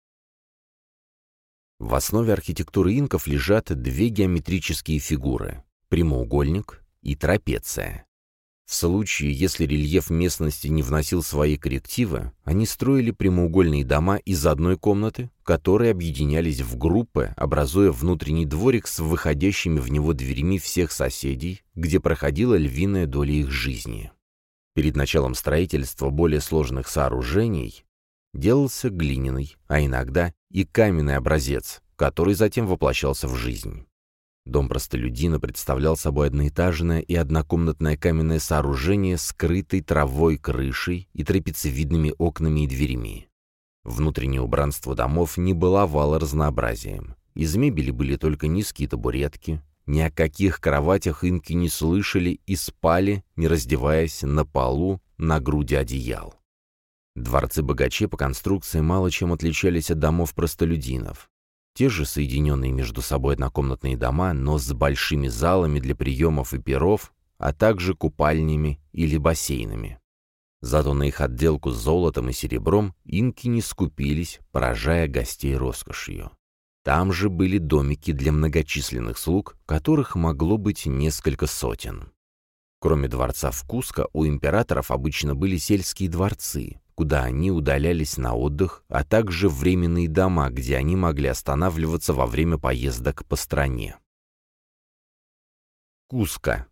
В основе архитектуры инков лежат две геометрические фигуры – прямоугольник и трапеция. В случае, если рельеф местности не вносил свои коррективы, они строили прямоугольные дома из одной комнаты, которые объединялись в группы, образуя внутренний дворик с выходящими в него дверями всех соседей, где проходила львиная доля их жизни. Перед началом строительства более сложных сооружений делался глиняный, а иногда и каменный образец, который затем воплощался в жизнь. Дом простолюдина представлял собой одноэтажное и однокомнатное каменное сооружение с крытой травой крышей и трапециевидными окнами и дверями. Внутреннее убранство домов не баловало разнообразием. Из мебели были только низкие табуретки. Ни о каких кроватях инки не слышали и спали, не раздеваясь, на полу, на груди одеял. Дворцы богачей по конструкции мало чем отличались от домов простолюдинов. Те же соединенные между собой однокомнатные дома, но с большими залами для приемов и пиров, а также купальнями или бассейнами. Зато на их отделку с золотом и серебром инки не скупились, поражая гостей роскошью. Там же были домики для многочисленных слуг, которых могло быть несколько сотен. Кроме дворца в Куско, у императоров обычно были сельские дворцы, куда они удалялись на отдых, а также временные дома, где они могли останавливаться во время поездок по стране. Куско.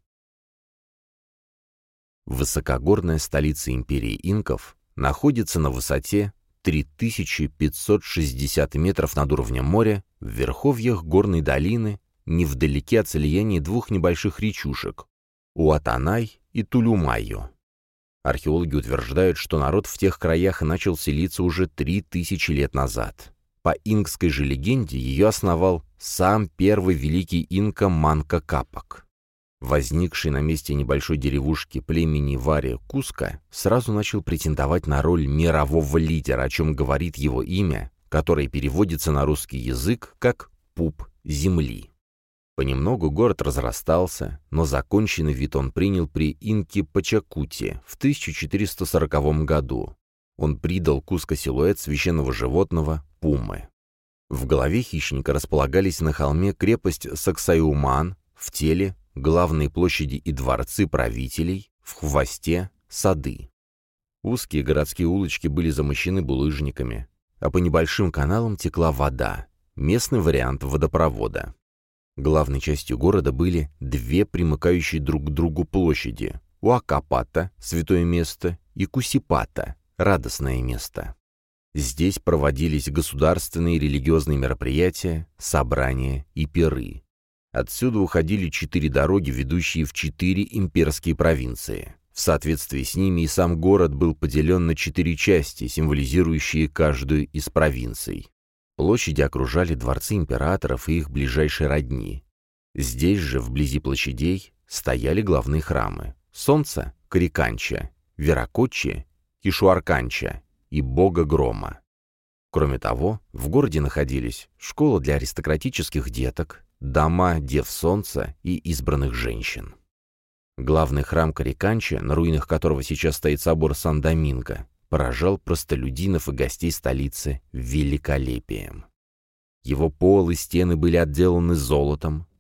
Высокогорная столица империи инков находится на высоте три тысячи пятьсот шестьдесят метров над уровнем моря в верховьях горной долины, невдалеке от слияния двух небольших речушек – Уатанай и Тулюмайо. Археологи утверждают, что народ в тех краях начал селиться уже три тысячи лет назад. По инкской же легенде ее основал сам первый великий инка Манко Капак. Возникший на месте небольшой деревушки племени Вари Куско сразу начал претендовать на роль мирового лидера, о чем говорит его имя, которое переводится на русский язык как «пуп земли». Понемногу город разрастался, но законченный вид он принял при инке Пачакуте в тысяча четыреста сороковом году. Он придал Куско силуэт священного животного – пумы. В голове хищника располагались на холме крепость Саксайуман, в теле – главные площади и дворцы правителей, в хвосте – сады. Узкие городские улочки были замощены булыжниками, а по небольшим каналам текла вода – местный вариант водопровода. Главной частью города были две примыкающие друг к другу площади – Уакапата, святое место, и Кусипата, радостное место. Здесь проводились государственные и религиозные мероприятия, собрания и пиры. Отсюда уходили четыре дороги, ведущие в четыре имперские провинции. В соответствии с ними и сам город был поделен на четыре части, символизирующие каждую из провинций. Площади окружали дворцы императоров и их ближайшей родни. Здесь же, вблизи площадей, стояли главные храмы – Солнца – Кариканча, Веракочи – Кишуарканча и Бога Грома. Кроме того, в городе находились школа для аристократических деток, дома Дев Солнца и избранных женщин. Главный храм Кариканча, на руинах которого сейчас стоит собор Сан-Доминго, поражал простолюдинов и гостей столицы великолепием. Его пол и стены были отделаны золотом,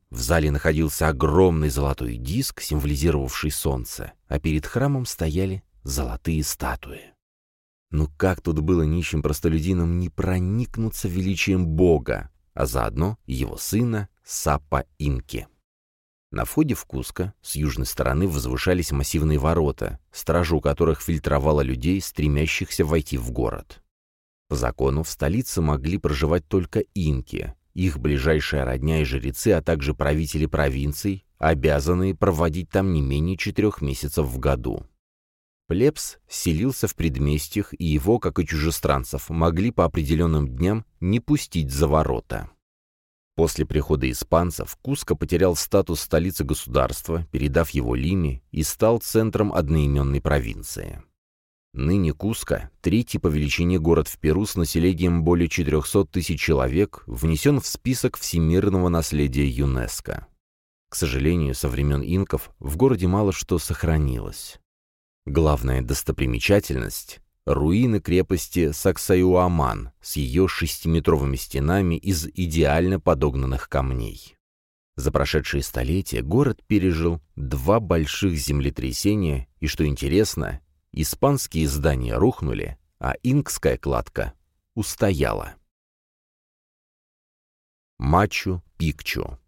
В зале находился огромный золотой диск, символизировавший солнце, а перед храмом стояли золотые статуи. Ну как тут было нищим простолюдинам не проникнуться величием Бога, а заодно его сына Сапа-Инки? На входе в Куско с южной стороны возвышались массивные ворота, стража у которых фильтровала людей, стремящихся войти в город. По закону в столице могли проживать только инки, их ближайшая родня и жрецы, а также правители провинций, обязанные проводить там не менее четырех месяцев в году. Плебс селился в предместьях, и его, как и чужестранцев, могли по определенным дням не пустить за ворота. После прихода испанцев Куско потерял статус столицы государства, передав его Лиме, и стал центром одноименной провинции. Ныне Куско, третий по величине город в Перу с населением более четырехсот тысяч человек, внесен в список всемирного наследия ЮНЕСКО. К сожалению, со времен инков в городе мало что сохранилось. Главная достопримечательность — руины крепости Саксайуаман с ее шестиметровыми стенами из идеально подогнанных камней. За прошедшие столетия город пережил два больших землетрясения, и, что интересно, испанские здания рухнули, а инкская кладка устояла. Мачу-Пикчу.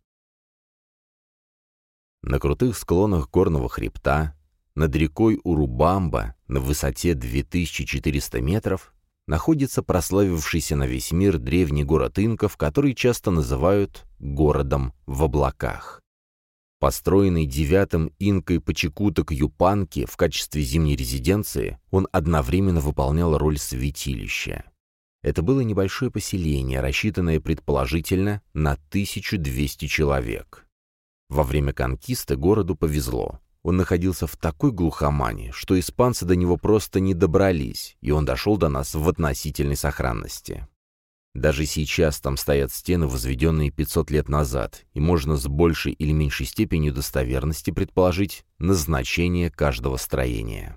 На крутых склонах горного хребта, над рекой Урубамба, на высоте две тысячи четыреста метров, находится прославившийся на весь мир древний город инков, который часто называют «городом в облаках». Построенный девятым инкой Пачекуток Юпанки в качестве зимней резиденции, он одновременно выполнял роль святилища. Это было небольшое поселение, рассчитанное предположительно на тысячу двести человек. Во время конкисты городу повезло. Он находился в такой глухомане, что испанцы до него просто не добрались, и он дошел до нас в относительной сохранности. Даже сейчас там стоят стены, возведенные пятьсот лет назад, и можно с большей или меньшей степенью достоверности предположить назначение каждого строения.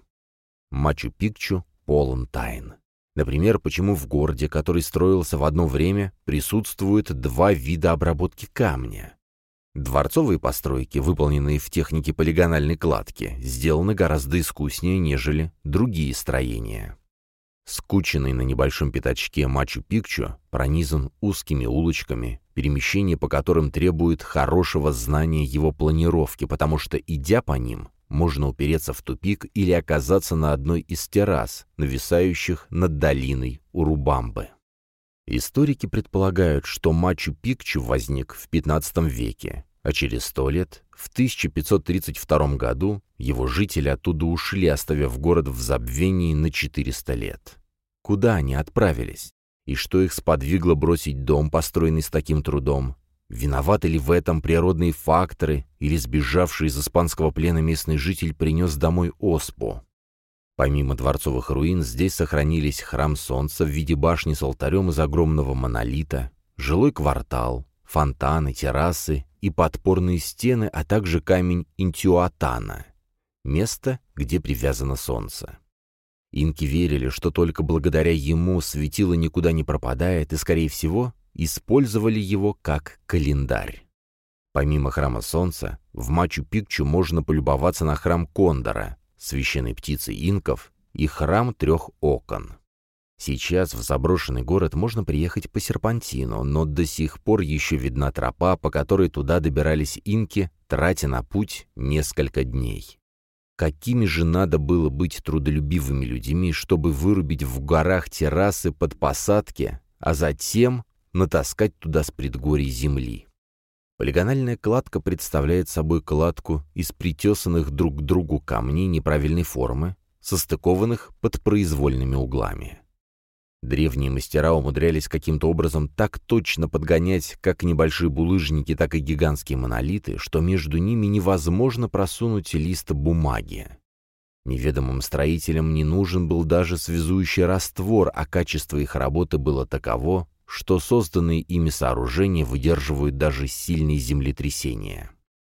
Мачу-Пикчу полон тайн. Например, почему в городе, который строился в одно время, присутствуют два вида обработки камня. Дворцовые постройки, выполненные в технике полигональной кладки, сделаны гораздо искуснее, нежели другие строения. Скученный на небольшом пятачке Мачу-Пикчу пронизан узкими улочками, перемещение по которым требует хорошего знания его планировки, потому что, идя по ним, можно упереться в тупик или оказаться на одной из террас, нависающих над долиной Урубамбы. Историки предполагают, что Мачу-Пикчу возник в пятнадцатом веке, а через сто лет, в тысяча пятьсот тридцать втором году, его жители оттуда ушли, оставив город в забвении на четыреста лет. Куда они отправились? И что их сподвигло бросить дом, построенный с таким трудом? Виноваты ли в этом природные факторы, или сбежавший из испанского плена местный житель принес домой оспу? Помимо дворцовых руин, здесь сохранились храм Солнца в виде башни с алтарем из огромного монолита, жилой квартал, фонтаны, террасы и подпорные стены, а также камень Интиуатана, место, где привязано солнце. Инки верили, что только благодаря ему светило никуда не пропадает, и, скорее всего, использовали его как календарь. Помимо храма Солнца, в Мачу-Пикчу можно полюбоваться на храм Кондора, священной птицы инков, и храм трех окон. Сейчас в заброшенный город можно приехать по серпантину, но до сих пор еще видна тропа, по которой туда добирались инки, тратя на путь несколько дней. Какими же надо было быть трудолюбивыми людьми, чтобы вырубить в горах террасы под посадки, а затем натаскать туда с предгорий земли? Полигональная кладка представляет собой кладку из притесанных друг к другу камней неправильной формы, состыкованных под произвольными углами. Древние мастера умудрялись каким-то образом так точно подгонять как небольшие булыжники, так и гигантские монолиты, что между ними невозможно просунуть лист бумаги. Неведомым строителям не нужен был даже связующий раствор, а качество их работы было таково, что созданные ими сооружения выдерживают даже сильные землетрясения.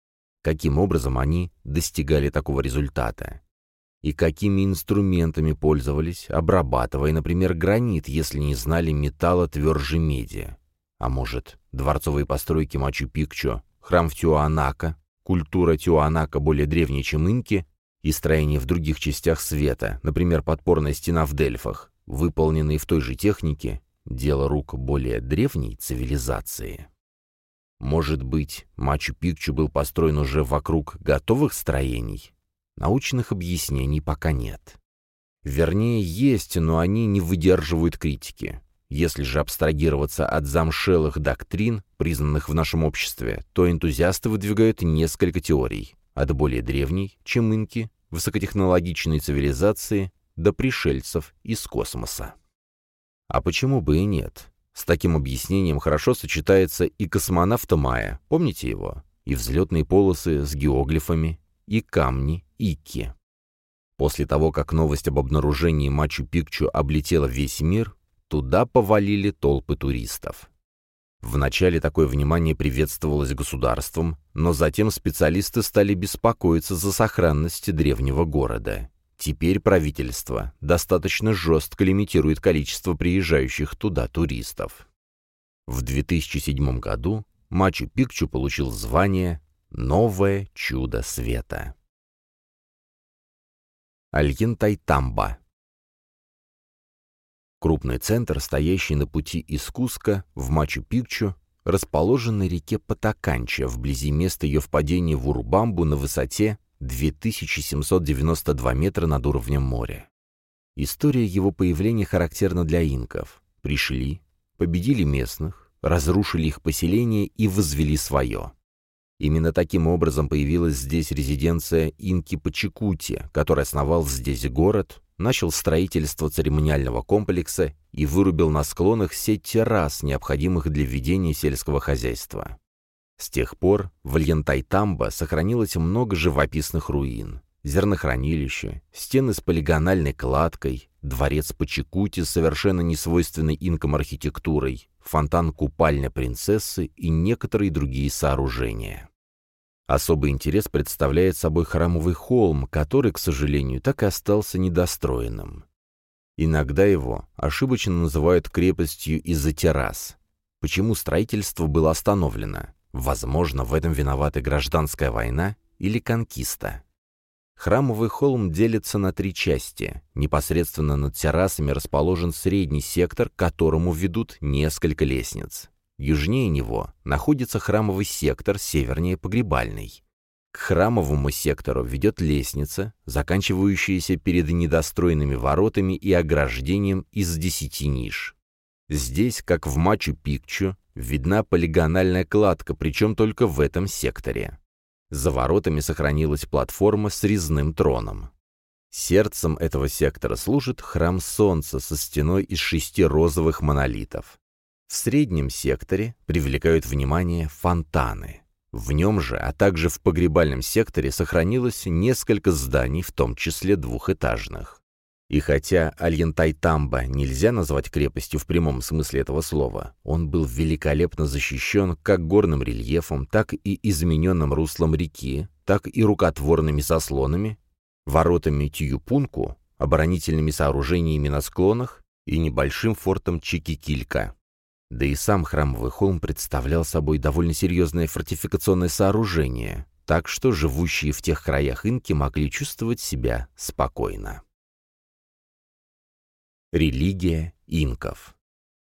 Каким образом они достигали такого результата? И какими инструментами пользовались, обрабатывая, например, гранит, если не знали металла тверже меди? А может, дворцовые постройки Мачу-Пикчу храм в Тиуанако, культура Тиуанако более древняя, чем инки, и строения в других частях света, например, подпорная стена в Дельфах, выполненные в той же технике, дело рук более древней цивилизации. Может быть, Мачу-Пикчу был построен уже вокруг готовых строений? Научных объяснений пока нет. Вернее, есть, но они не выдерживают критики. Если же абстрагироваться от замшелых доктрин, признанных в нашем обществе, то энтузиасты выдвигают несколько теорий, от более древней, чем инки, высокотехнологичной цивилизации, до пришельцев из космоса. А почему бы и нет? С таким объяснением хорошо сочетается и космонавта Майя, помните его? И взлетные полосы с геоглифами, и камни Икки. После того, как новость об обнаружении Мачу-Пикчу облетела весь мир, туда повалили толпы туристов. Вначале такое внимание приветствовалось государством, но затем специалисты стали беспокоиться за сохранность древнего города. Теперь правительство достаточно жестко лимитирует количество приезжающих туда туристов. В две тысячи седьмом году Мачу-Пикчу получил звание «Новое чудо света». Ольянтайтамба. Крупный центр, стоящий на пути из Куско в Мачу-Пикчу, расположен на реке Патаканча, вблизи места ее впадения в Урубамбу на высоте две тысячи семьсот девяносто два метра над уровнем моря. История его появления характерна для инков. Пришли, победили местных, разрушили их поселение и возвели свое. Именно таким образом появилась здесь резиденция инки Пачекути, который основал здесь город, начал строительство церемониального комплекса и вырубил на склонах сеть террас, необходимых для ведения сельского хозяйства. С тех пор в Ольянтайтамба сохранилось много живописных руин. Зернохранилище, стены с полигональной кладкой, дворец Пачекути с совершенно несвойственной инкам архитектурой, фонтан-купальня принцессы и некоторые другие сооружения. Особый интерес представляет собой храмовый холм, который, к сожалению, так и остался недостроенным. Иногда его ошибочно называют крепостью из-за террас. Почему строительство было остановлено? Возможно, в этом виноваты гражданская война или конкиста. Храмовый холм делится на три части. Непосредственно над террасами расположен средний сектор, к которому ведут несколько лестниц. Южнее него находится храмовый сектор, севернее — погребальный. К храмовому сектору ведет лестница, заканчивающаяся перед недостроенными воротами и ограждением из десяти ниш. Здесь, как в Мачу-Пикчу, видна полигональная кладка, причем только в этом секторе. За воротами сохранилась платформа с резным троном. Сердцем этого сектора служит храм Солнца со стеной из шести розовых монолитов. В среднем секторе привлекают внимание фонтаны. В нем же, а также в погребальном секторе сохранилось несколько зданий, в том числе двухэтажных. И хотя Ольянтайтамба нельзя назвать крепостью в прямом смысле этого слова, он был великолепно защищен как горным рельефом, так и измененным руслом реки, так и рукотворными заслонами, воротами Тьюпунку, оборонительными сооружениями на склонах и небольшим фортом Чикикилька. Да и сам храмовый холм представлял собой довольно серьезное фортификационное сооружение, так что живущие в тех краях инки могли чувствовать себя спокойно. Религия инков.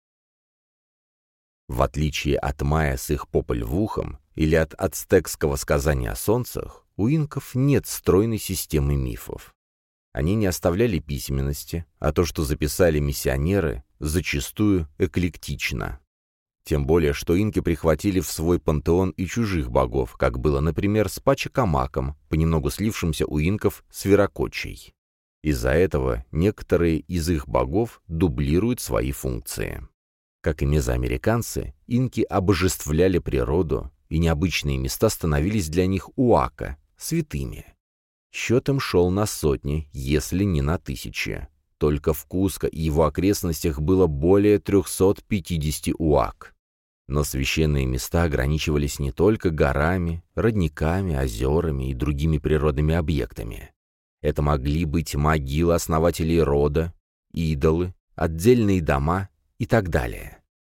В отличие от майя с их Попольвухом или от ацтекского сказания о солнцах, у инков нет стройной системы мифов. Они не оставляли письменности, а то, что записали миссионеры, зачастую эклектично. Тем более, что инки прихватили в свой пантеон и чужих богов, как было, например, с Пачакамаком, понемногу слившимся у инков с Виракочей. Из-за этого некоторые из их богов дублируют свои функции. Как и мезоамериканцы, инки обожествляли природу, и необычные места становились для них уака, святыми. Счет им шел на сотни, если не на тысячи. Только в Куско и его окрестностях было более трехсот пятидесяти уак. Но священные места ограничивались не только горами, родниками, озерами и другими природными объектами. Это могли быть могилы основателей рода, идолы, отдельные дома и так далее.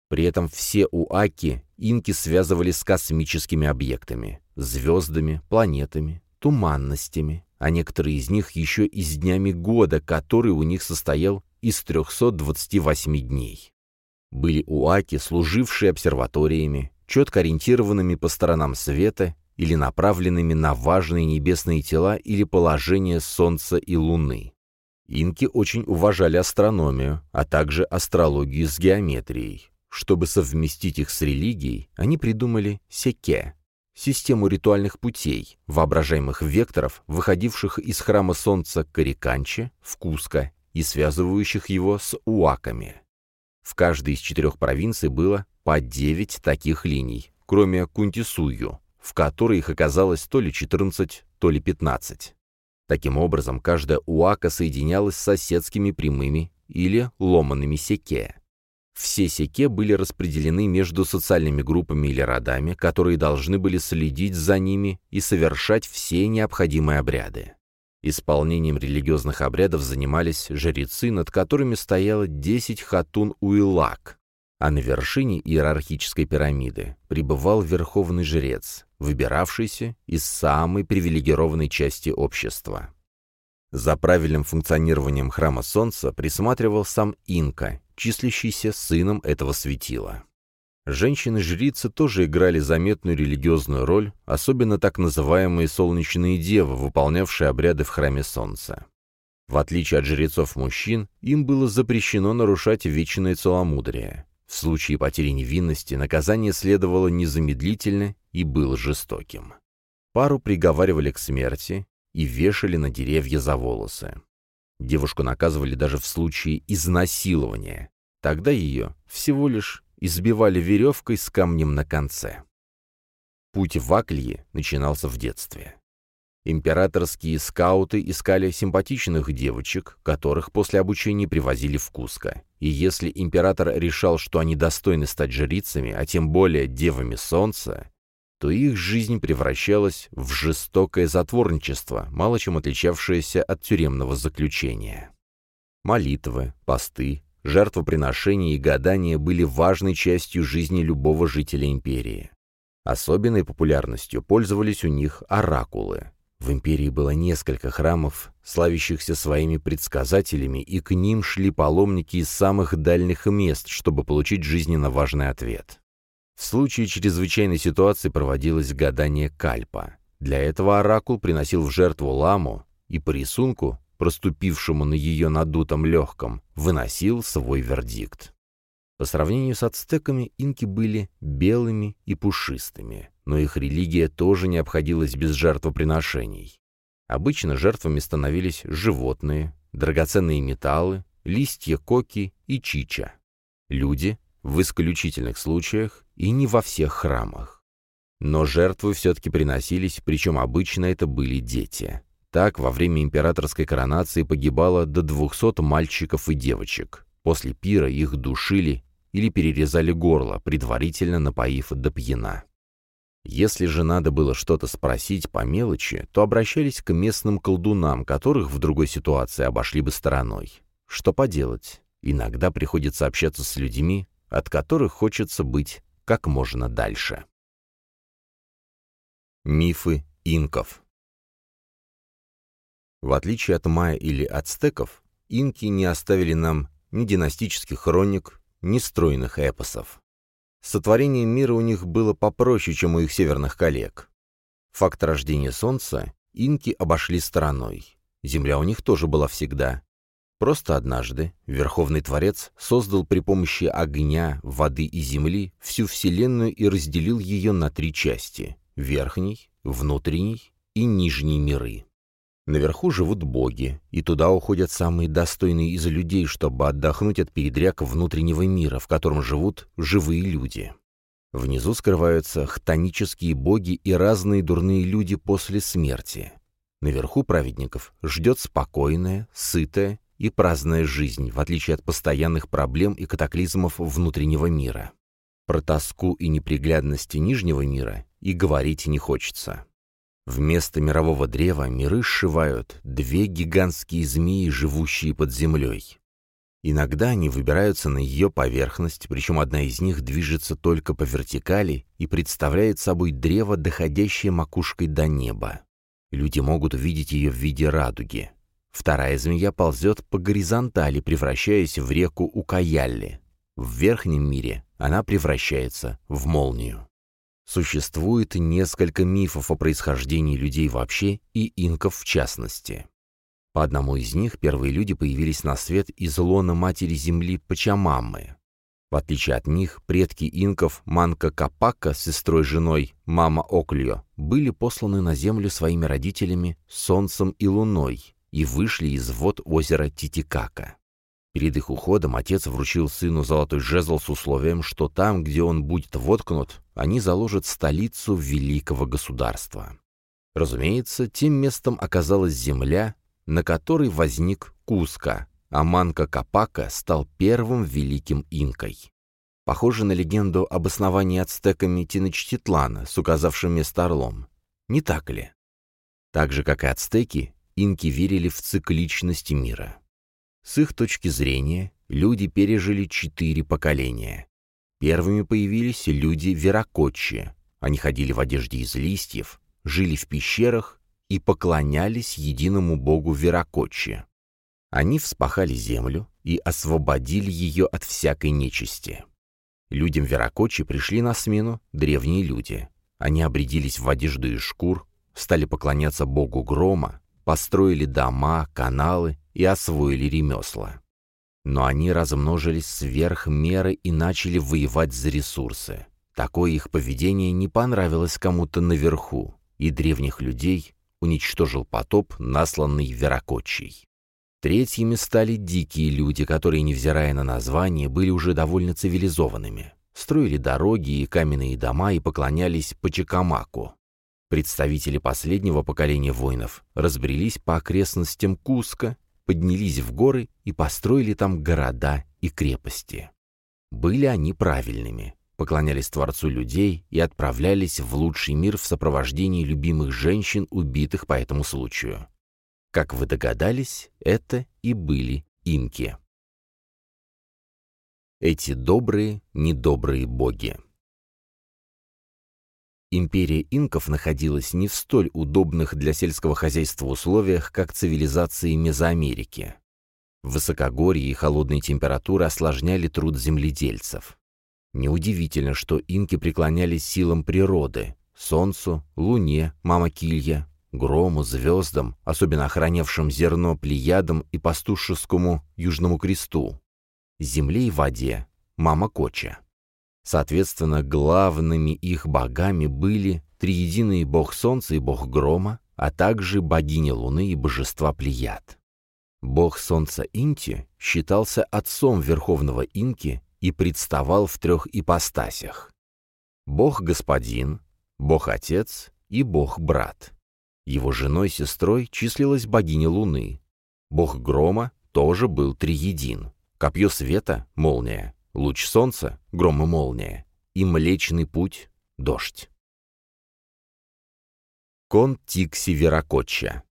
При этом все уаки инки связывали с космическими объектами, звездами, планетами, туманностями, а некоторые из них еще и с днями года, который у них состоял из трехсот двадцати восьми дней. Были уаки, служившие обсерваториями, четко ориентированными по сторонам света или направленными на важные небесные тела или положение Солнца и Луны. Инки очень уважали астрономию, а также астрологию с геометрией. Чтобы совместить их с религией, они придумали секе — систему ритуальных путей, воображаемых векторов, выходивших из храма Солнца Кариканче в Куско и связывающих его с уаками. В каждой из четырех провинций было по девять таких линий, кроме Кунтисую, в которой их оказалось то ли четырнадцать, то ли пятнадцать. Таким образом, каждая уака соединялась с соседскими прямыми или ломаными секе. Все секе были распределены между социальными группами или родами, которые должны были следить за ними и совершать все необходимые обряды. Исполнением религиозных обрядов занимались жрецы, над которыми стояло десять хатун-уилак, а на вершине иерархической пирамиды пребывал верховный жрец, выбиравшийся из самой привилегированной части общества. За правильным функционированием храма Солнца присматривал сам инка, числящийся сыном этого светила. Женщины-жрицы тоже играли заметную религиозную роль, особенно так называемые солнечные девы, выполнявшие обряды в храме Солнца. В отличие от жрецов-мужчин, им было запрещено нарушать вечное целомудрие. В случае потери невинности наказание следовало незамедлительно и было жестоким. Пару приговаривали к смерти и вешали на деревья за волосы. Девушку наказывали даже в случае изнасилования. Тогда ее всего лишь избивали веревкой с камнем на конце. Путь в Акльи начинался в детстве. Императорские скауты искали симпатичных девочек, которых после обучения привозили в Куско. И если император решал, что они достойны стать жрицами, а тем более девами солнца, то их жизнь превращалась в жестокое затворничество, мало чем отличавшееся от тюремного заключения. Молитвы, посты, жертвоприношения и гадания были важной частью жизни любого жителя империи. Особенной популярностью пользовались у них оракулы. В империи было несколько храмов, славящихся своими предсказателями, и к ним шли паломники из самых дальних мест, чтобы получить жизненно важный ответ. В случае чрезвычайной ситуации проводилось гадание кальпа. Для этого оракул приносил в жертву ламу и по рисунку, проступившему на ее надутом легком, выносил свой вердикт. По сравнению с ацтеками, инки были белыми и пушистыми, но их религия тоже не обходилась без жертвоприношений. Обычно жертвами становились животные, драгоценные металлы, листья коки и чича. Люди в исключительных случаях и не во всех храмах. Но жертвы все-таки приносились, причем обычно это были дети. Так, во время императорской коронации погибало до двухсот мальчиков и девочек. После пира их душили или перерезали горло, предварительно напоив до пьяна. Если же надо было что-то спросить по мелочи, то обращались к местным колдунам, которых в другой ситуации обошли бы стороной. Что поделать? Иногда приходится общаться с людьми, от которых хочется быть как можно дальше. Мифы инков. В отличие от майя или ацтеков, инки не оставили нам ни династических хроник, ни стройных эпосов. Сотворение мира у них было попроще, чем у их северных коллег. Факт рождения Солнца инки обошли стороной. Земля у них тоже была всегда. Просто однажды Верховный Творец создал при помощи огня, воды и земли всю Вселенную и разделил ее на три части — верхний, внутренний и нижний миры. Наверху живут боги, и туда уходят самые достойные из людей, чтобы отдохнуть от передряг внутреннего мира, в котором живут живые люди. Внизу скрываются хтонические боги и разные дурные люди после смерти. Наверху праведников ждет спокойная, сытая и праздная жизнь, в отличие от постоянных проблем и катаклизмов внутреннего мира. Про тоску и неприглядность нижнего мира и говорить не хочется. Вместо мирового древа миры сшивают две гигантские змеи, живущие под землей. Иногда они выбираются на ее поверхность, причем одна из них движется только по вертикали и представляет собой древо, доходящее макушкой до неба. Люди могут увидеть ее в виде радуги. Вторая змея ползет по горизонтали, превращаясь в реку Укаялли. В верхнем мире она превращается в молнию. Существует несколько мифов о происхождении людей вообще и инков в частности. По одному из них первые люди появились на свет из лона матери земли Пачамамы. В отличие от них, предки инков Манка Капака с сестрой-женой Мама Окльо были посланы на землю своими родителями Солнцем и Луной и вышли из вод озера Титикака. Перед их уходом отец вручил сыну золотой жезл с условием, что там, где он будет воткнут, они заложат столицу великого государства. Разумеется, тем местом оказалась земля, на которой возник Куско, а Манка Капака стал первым великим инкой. Похоже на легенду об основании ацтеками Теночтитлана с указавшим место орлом. Не так ли? Так же, как и ацтеки, инки верили в цикличность мира. С их точки зрения, люди пережили четыре поколения. Первыми появились люди Веракоччи. Они ходили в одежде из листьев, жили в пещерах и поклонялись единому богу Веракоччи. Они вспахали землю и освободили ее от всякой нечисти. Людям Веракоччи пришли на смену древние люди. Они обрядились в одежду из шкур, стали поклоняться богу грома, построили дома, каналы и освоили ремесла. Но они размножились сверх меры и начали воевать за ресурсы. Такое их поведение не понравилось кому-то наверху, и древних людей уничтожил потоп, насланный Веракоччей. Третьими стали дикие люди, которые, невзирая на название, были уже довольно цивилизованными. Строили дороги и каменные дома и поклонялись Пачакамаку. Представители последнего поколения воинов разбрелись по окрестностям Куско, поднялись в горы и построили там города и крепости. Были они правильными, поклонялись Творцу людей и отправлялись в лучший мир в сопровождении любимых женщин, убитых по этому случаю. Как вы догадались, это и были инки. Эти добрые, недобрые боги. Империя инков находилась не в столь удобных для сельского хозяйства условиях, как цивилизации Мезоамерики. Высокогорье и холодные температуры осложняли труд земледельцев. Неудивительно, что инки преклонялись силам природы — солнцу, луне, мамакилье, грому, звездам, особенно охранявшим зерно Плеядам и пастушескому Южному кресту, земле и воде — Мама-Коча. Соответственно, главными их богами были триединый бог солнца и бог грома, а также богиня луны и божества Плеяд. Бог солнца Инти считался отцом верховного инки и представал в трех ипостасях: бог-господин, бог-отец и бог-брат. Его женой-сестрой числилась богиня луны. Бог грома тоже был триедин: копье света — молния, луч солнца — гром и молния, и Млечный Путь — дождь. Кон-Тикси-Веракочча.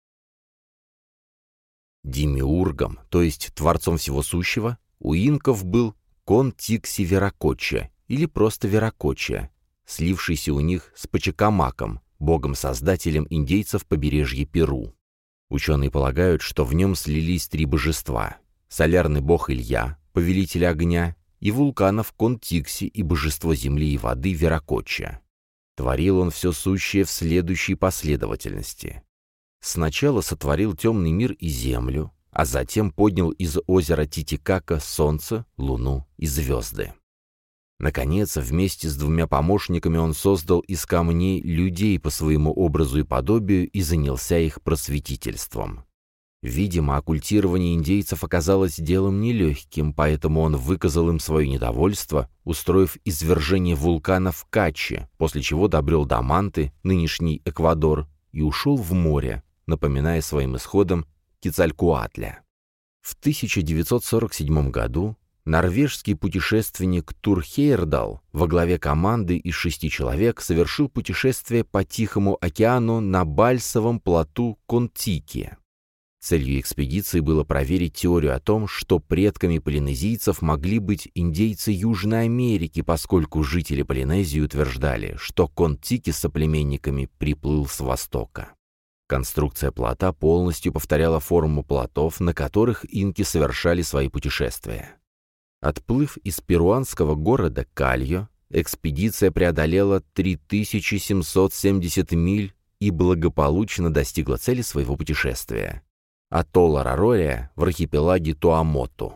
Демиургом, то есть творцом всего сущего, у инков был Кон-Тикси-Веракочча или просто Веракочча, слившийся у них с Пачакамаком, богом-создателем индейцев побережья Перу. Ученые полагают, что в нем слились три божества: солярный бог Илья, повелитель огня, и вулканов Кон-Тикси и божество земли и воды Веракочча. Творил он все сущее в следующей последовательности. Сначала сотворил темный мир и землю, а затем поднял из озера Титикака солнце, луну и звезды. Наконец, вместе с двумя помощниками он создал из камней людей по своему образу и подобию и занялся их просветительством. Видимо, оккультирование индейцев оказалось делом нелегким, поэтому он выказал им свое недовольство, устроив извержение вулкана в Каче, после чего добрел до Манты, нынешний Эквадор, и ушел в море, напоминая своим исходом Кецалькоатля. В тысяча девятьсот сорок седьмом году норвежский путешественник Тур Хейердал во главе команды из шести человек совершил путешествие по Тихому океану на Бальсовом плоту Кон-Тики. Целью экспедиции было проверить теорию о том, что предками полинезийцев могли быть индейцы Южной Америки, поскольку жители Полинезии утверждали, что Кон-Тики с соплеменниками приплыл с востока. Конструкция плота полностью повторяла форму плотов, на которых инки совершали свои путешествия. Отплыв из перуанского города Кальо, экспедиция преодолела три тысячи семьсот семьдесят миль и благополучно достигла цели своего путешествия — атолла Рарория в архипелаге Туамоту.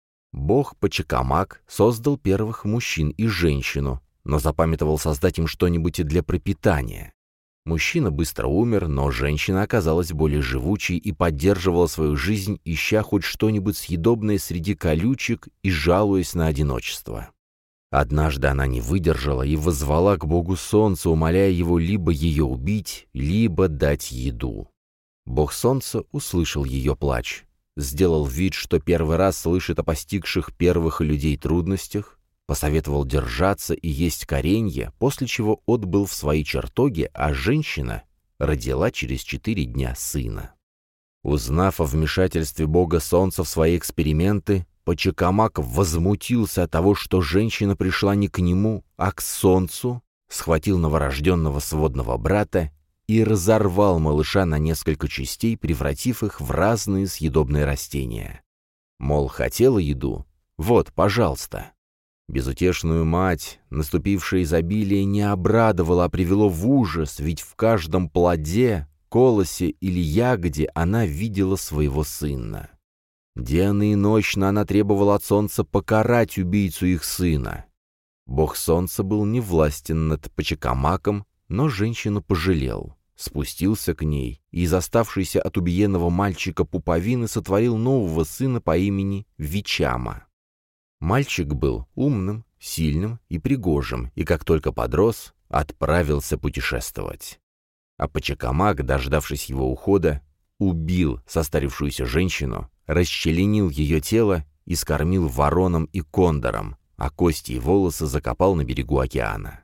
Бог Пачакамак создал первых мужчин и женщину, но запамятовал создать им что-нибудь для пропитания. Мужчина быстро умер, но женщина оказалась более живучей и поддерживала свою жизнь, ища хоть что-нибудь съедобное среди колючек и жалуясь на одиночество. Однажды она не выдержала и воззвала к богу солнца, умоляя его либо ее убить, либо дать еду. Бог солнца услышал ее плач, сделал вид, что первый раз слышит о постигших первых людей трудностях, посоветовал держаться и есть коренья, после чего отбыл в свои чертоги, а женщина родила через четыре дня сына. Узнав о вмешательстве бога солнца в свои эксперименты, Пачакамак возмутился от того, что женщина пришла не к нему, а к солнцу, схватил новорожденного сводного брата и разорвал малыша на несколько частей, превратив их в разные съедобные растения. Мол, хотела еду? Вот, пожалуйста. Безутешную мать наступившее изобилие не обрадовало, а привело в ужас, ведь в каждом плоде, колосе или ягоде она видела своего сына. Денно и ночно она требовала от солнца покарать убийцу их сына. Бог солнца был невластен над Пачакамаком, но женщину пожалел, спустился к ней и из оставшейся от убиенного мальчика пуповины сотворил нового сына по имени Вичама. Мальчик был умным, сильным и пригожим, и как только подрос, отправился путешествовать. А Пачакамак, дождавшись его ухода, убил состарившуюся женщину, расчленил ее тело и скормил воронам и кондорам, а кости и волосы закопал на берегу океана.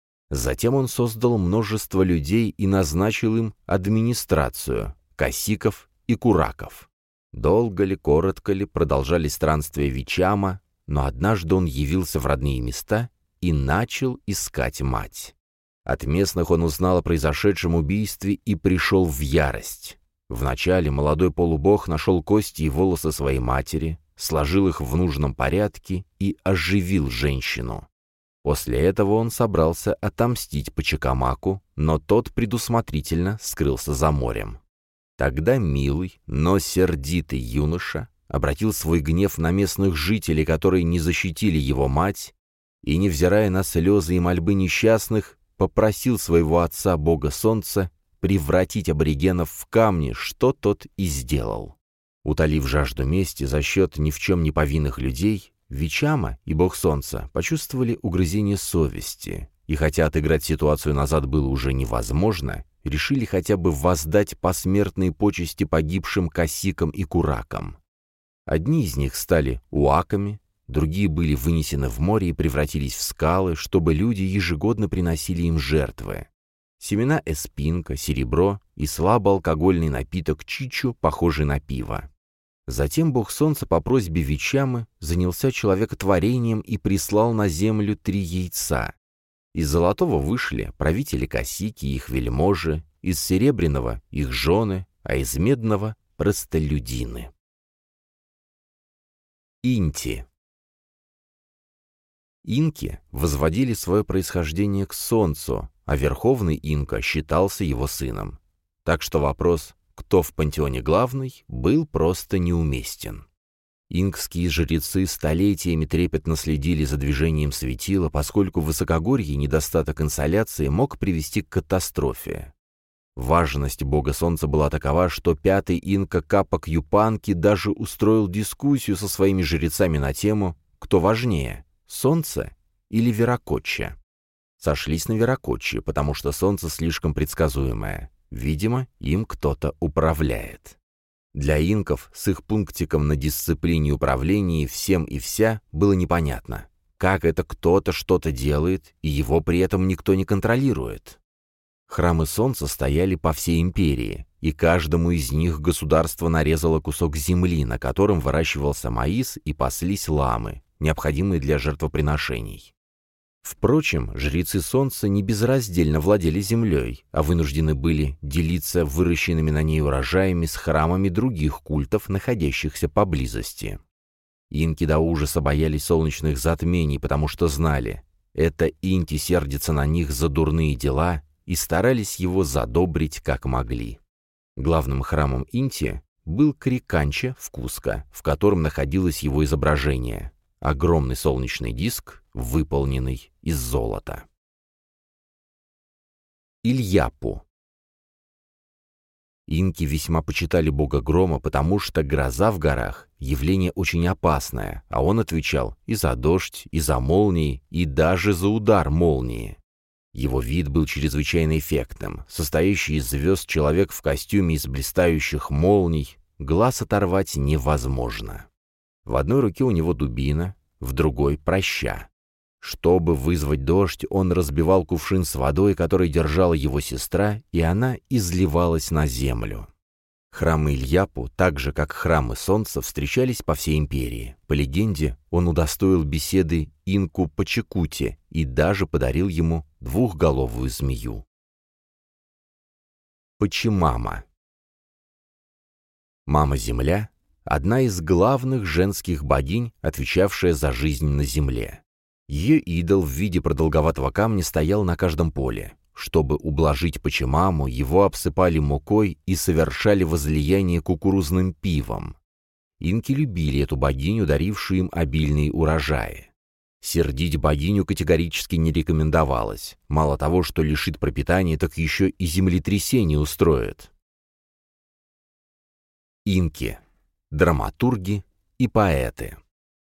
Затем он создал множество людей и назначил им администрацию, касиков и кураков. Долго ли, коротко ли продолжались странствия Вичама, но однажды он явился в родные места и начал искать мать. От местных он узнал о произошедшем убийстве и пришел в ярость. Вначале молодой полубог нашел кости и волосы своей матери, сложил их в нужном порядке и оживил женщину. После этого он собрался отомстить Пачакамаку, но тот предусмотрительно скрылся за морем. Тогда милый, но сердитый юноша обратил свой гнев на местных жителей, которые не защитили его мать, и, невзирая на слезы и мольбы несчастных, попросил своего отца, бога солнца, превратить аборигенов в камни, что тот и сделал. Утолив жажду мести за счет ни в чем не повинных людей, Вичама и бог солнца почувствовали угрызение совести, и хотя отыграть ситуацию назад было уже невозможно, решили хотя бы воздать посмертные почести погибшим касикам и куракам. Одни из них стали уаками, другие были вынесены в море и превратились в скалы, чтобы люди ежегодно приносили им жертвы. Семена эспинка, серебро и слабоалкогольный напиток чичу, похожий на пиво. Затем бог солнца по просьбе Вичамы занялся человекотворением и прислал на землю три яйца. Из золотого вышли правители касики и их вельможи, из серебряного — их жены, а из медного — простолюдины. Инти. Инки возводили свое происхождение к солнцу, а верховный инка считался его сыном. Так что вопрос, кто в пантеоне главный, был просто неуместен. Инкские жрецы столетиями трепетно следили за движением светила, поскольку в высокогорье недостаток инсоляции мог привести к катастрофе. Важность бога солнца была такова, что пятый инка Капак Юпанки даже устроил дискуссию со своими жрецами на тему, кто важнее — солнце или Виракотча. Сошлись на Виракотче, потому что солнце слишком предсказуемое. Видимо, им кто-то управляет. Для инков с их пунктиком на дисциплине управления всем и вся было непонятно, как это кто-то что-то делает, и его при этом никто не контролирует. Храмы солнца стояли по всей империи, и каждому из них государство нарезало кусок земли, на котором выращивался маис и паслись ламы, необходимые для жертвоприношений. Впрочем, жрецы Солнца не безраздельно владели землей, а вынуждены были делиться выращенными на ней урожаями с храмами других культов, находящихся поблизости. Инки до ужаса боялись солнечных затмений, потому что знали, это Инти сердится на них за дурные дела, и старались его задобрить как могли. Главным храмом Инти был Криканча в Куско, в котором находилось его изображение — огромный солнечный диск, выполненный из золота. Ильяпу. Инки весьма почитали бога грома, потому что гроза в горах — явление очень опасное, а он отвечал и за дождь, и за молнии, и даже за удар молнии. Его вид был чрезвычайно эффектным. Состоящий из звезд человек в костюме из блистающих молний, глаз оторвать невозможно. В одной руке у него дубина, в другой — праща. Чтобы вызвать дождь, он разбивал кувшин с водой, который держала его сестра, и она изливалась на землю. Храмы Ильяпу, так же как храмы Солнца, встречались по всей империи. По легенде, он удостоил беседы инку Пачекути и даже подарил ему двухголовую змею. Пачимама. Мама-Земля — одна из главных женских богинь, отвечавшая за жизнь на Земле. Ее идол в виде продолговатого камня стоял на каждом поле. Чтобы ублажить Пачимаму, его обсыпали мукой и совершали возлияние кукурузным пивом. Инки любили эту богиню, дарившую им обильные урожаи. Сердить богиню категорически не рекомендовалось. Мало того, что лишит пропитания, так еще и землетрясение устроит. Инки. Драматурги и поэты.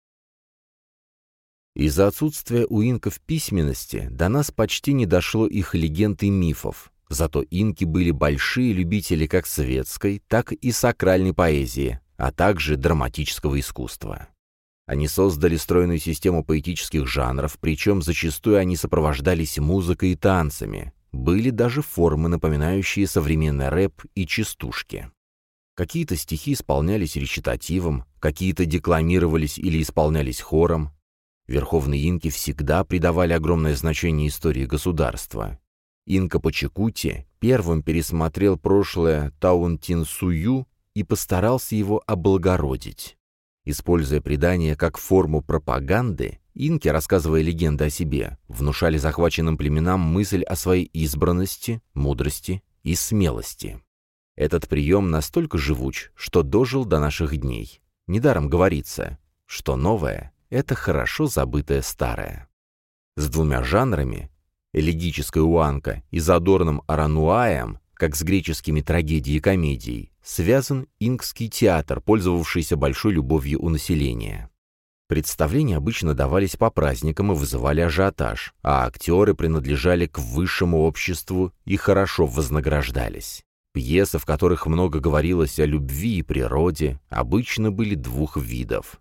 Из-за отсутствия у инков письменности до нас почти не дошло их легенд и мифов, зато инки были большие любители как светской, так и сакральной поэзии, а также драматического искусства. Они создали стройную систему поэтических жанров, причем зачастую они сопровождались музыкой и танцами, были даже формы, напоминающие современный рэп и частушки. Какие-то стихи исполнялись речитативом, какие-то декламировались или исполнялись хором. Верховные инки всегда придавали огромное значение истории государства. Инка Пачекути первым пересмотрел прошлое Таунтинсую и постарался его облагородить. Используя предания как форму пропаганды, инки, рассказывая легенды о себе, внушали захваченным племенам мысль о своей избранности, мудрости и смелости. Этот прием настолько живуч, что дожил до наших дней. Недаром говорится, что новое — это хорошо забытое старое. С двумя жанрами, элегической уанка и задорным арануаем, как с греческими трагедией и комедией, связан инкский театр, пользовавшийся большой любовью у населения. Представления обычно давались по праздникам и вызывали ажиотаж, а актеры принадлежали к высшему обществу и хорошо вознаграждались. Пьесы, в которых много говорилось о любви и природе, обычно были двух видов.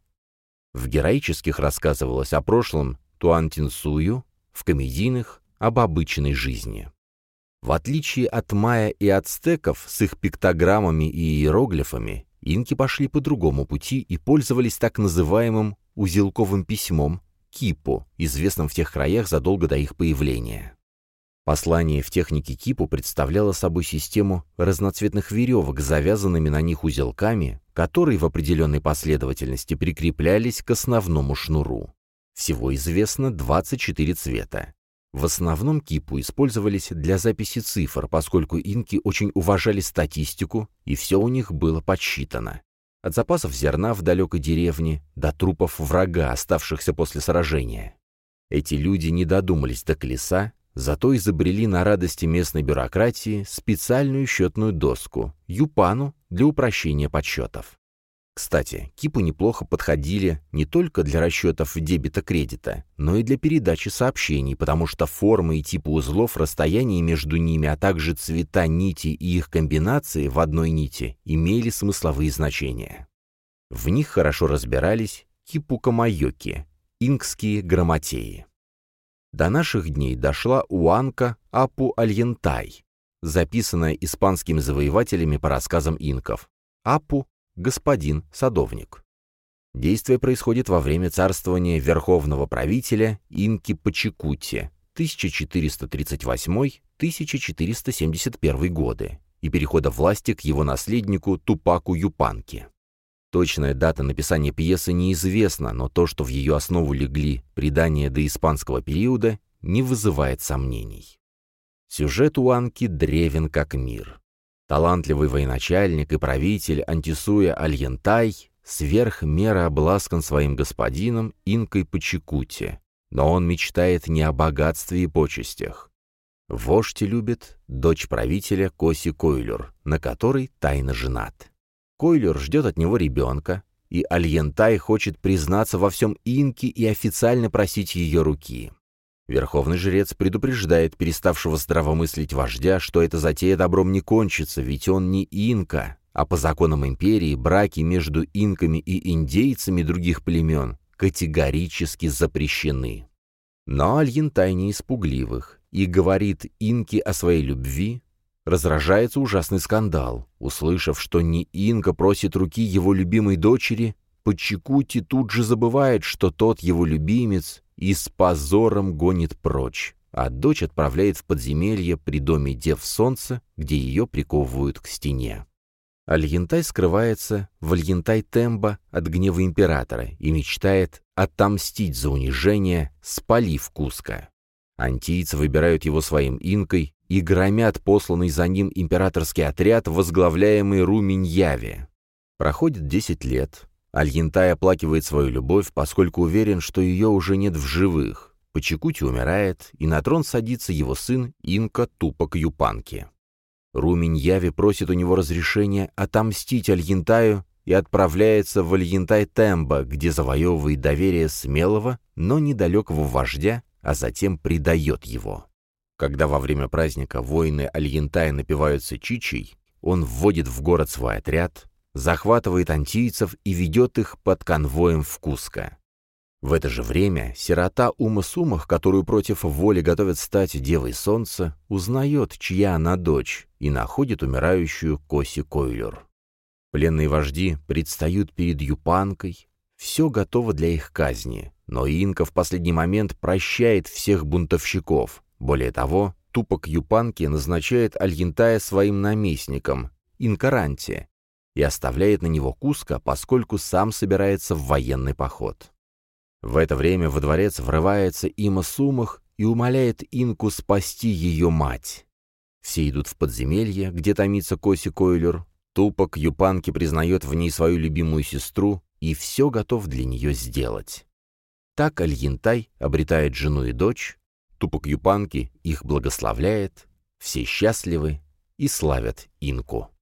В героических рассказывалось о прошлом Туантинсую, в комедийных — об обычной жизни. В отличие от майя и ацтеков с их пиктограммами и иероглифами, инки пошли по другому пути и пользовались так называемым узелковым письмом кипу, известным в тех краях задолго до их появления. Послание в технике кипу представляло собой систему разноцветных веревок с завязанными на них узелками, которые в определенной последовательности прикреплялись к основному шнуру. Всего известно двадцать четыре цвета. В основном кипу использовались для записи цифр, поскольку инки очень уважали статистику, и все у них было подсчитано. От запасов зерна в далекой деревне до трупов врага, оставшихся после сражения. Эти люди не додумались до колеса, зато изобрели на радости местной бюрократии специальную счетную доску — юпану для упрощения подсчетов. Кстати, кипу неплохо подходили не только для расчетов дебета-кредита, но и для передачи сообщений, потому что формы и типы узлов, расстояние между ними, а также цвета нити и их комбинации в одной нити имели смысловые значения. В них хорошо разбирались кипу-камайоки, инкские грамотеи. До наших дней дошла уанка Апу-Альентай. записанное испанскими завоевателями по рассказам инков. Апу – господин, садовник. Действие происходит во время царствования верховного правителя инки Пачекути тысяча четыреста тридцать восьмой — тысяча четыреста семьдесят первый годы и перехода власти к его наследнику Тупаку Юпанки. Точная дата написания пьесы неизвестна, но то, что в ее основу легли предания до испанского периода, не вызывает сомнений. Сюжет у Анки древен как мир. Талантливый военачальник и правитель Антисуя Альентай сверх меры обласкан своим господином инкой Пачекути, но он мечтает не о богатстве и почестях. Вождь любит дочь правителя Коси Койлюр, на которой тайно женат. Койлюр ждет от него ребенка, и Альентай хочет признаться во всем инке и официально просить ее руки. Верховный жрец предупреждает переставшего здравомыслить вождя, что эта затея добром не кончится, ведь он не инка, а по законам империи браки между инками и индейцами других племен категорически запрещены. Но Альентай не испугливых и говорит инке о своей любви. Разражается ужасный скандал. Услышав, что не инка просит руки его любимой дочери, Пачекути тут же забывает, что тот его любимец, и с позором гонит прочь, а дочь отправляет в подземелье при доме Дев Солнца, где ее приковывают к стене. Альентай скрывается в Альентай-Тембо от гнева императора и мечтает отомстить за унижение, спалив Куско. Антийцы выбирают его своим инкой и громят посланный за ним императорский отряд, возглавляемый Руминьяви. Проходит десять лет. Альентай оплакивает свою любовь, поскольку уверен, что ее уже нет в живых. Пачекути умирает, и на трон садится его сын инка Тупак Юпанки. Руминьяви просит у него разрешения отомстить Альентаю и отправляется в Альентай-Тембо, где завоевывает доверие смелого, но недалекого вождя, а затем предает его. Когда во время праздника воины Альентая напиваются чичей, он вводит в город свой отряд, захватывает антийцев и ведет их под конвоем в Куско. В это же время сирота Ума Сумах, которую против воли готовят стать Девой Солнца, узнает, чья она дочь, и находит умирающую Коси Койлюр. Пленные вожди предстают перед Юпанкой, все готово для их казни, но инка в последний момент прощает всех бунтовщиков. Более того, Тупак Юпанки назначает Альентая своим наместником, Инкаранти, и оставляет на него Куско, поскольку сам собирается в военный поход. В это время во дворец врывается Има Сумах и умоляет инку спасти ее мать. Все идут в подземелье, где томится Коси Койлюр. Тупак Юпанки признает в ней свою любимую сестру и все готов для нее сделать. Так Альентай обретает жену и дочь, Тупак Юпанки их благословляет, все счастливы и славят инку.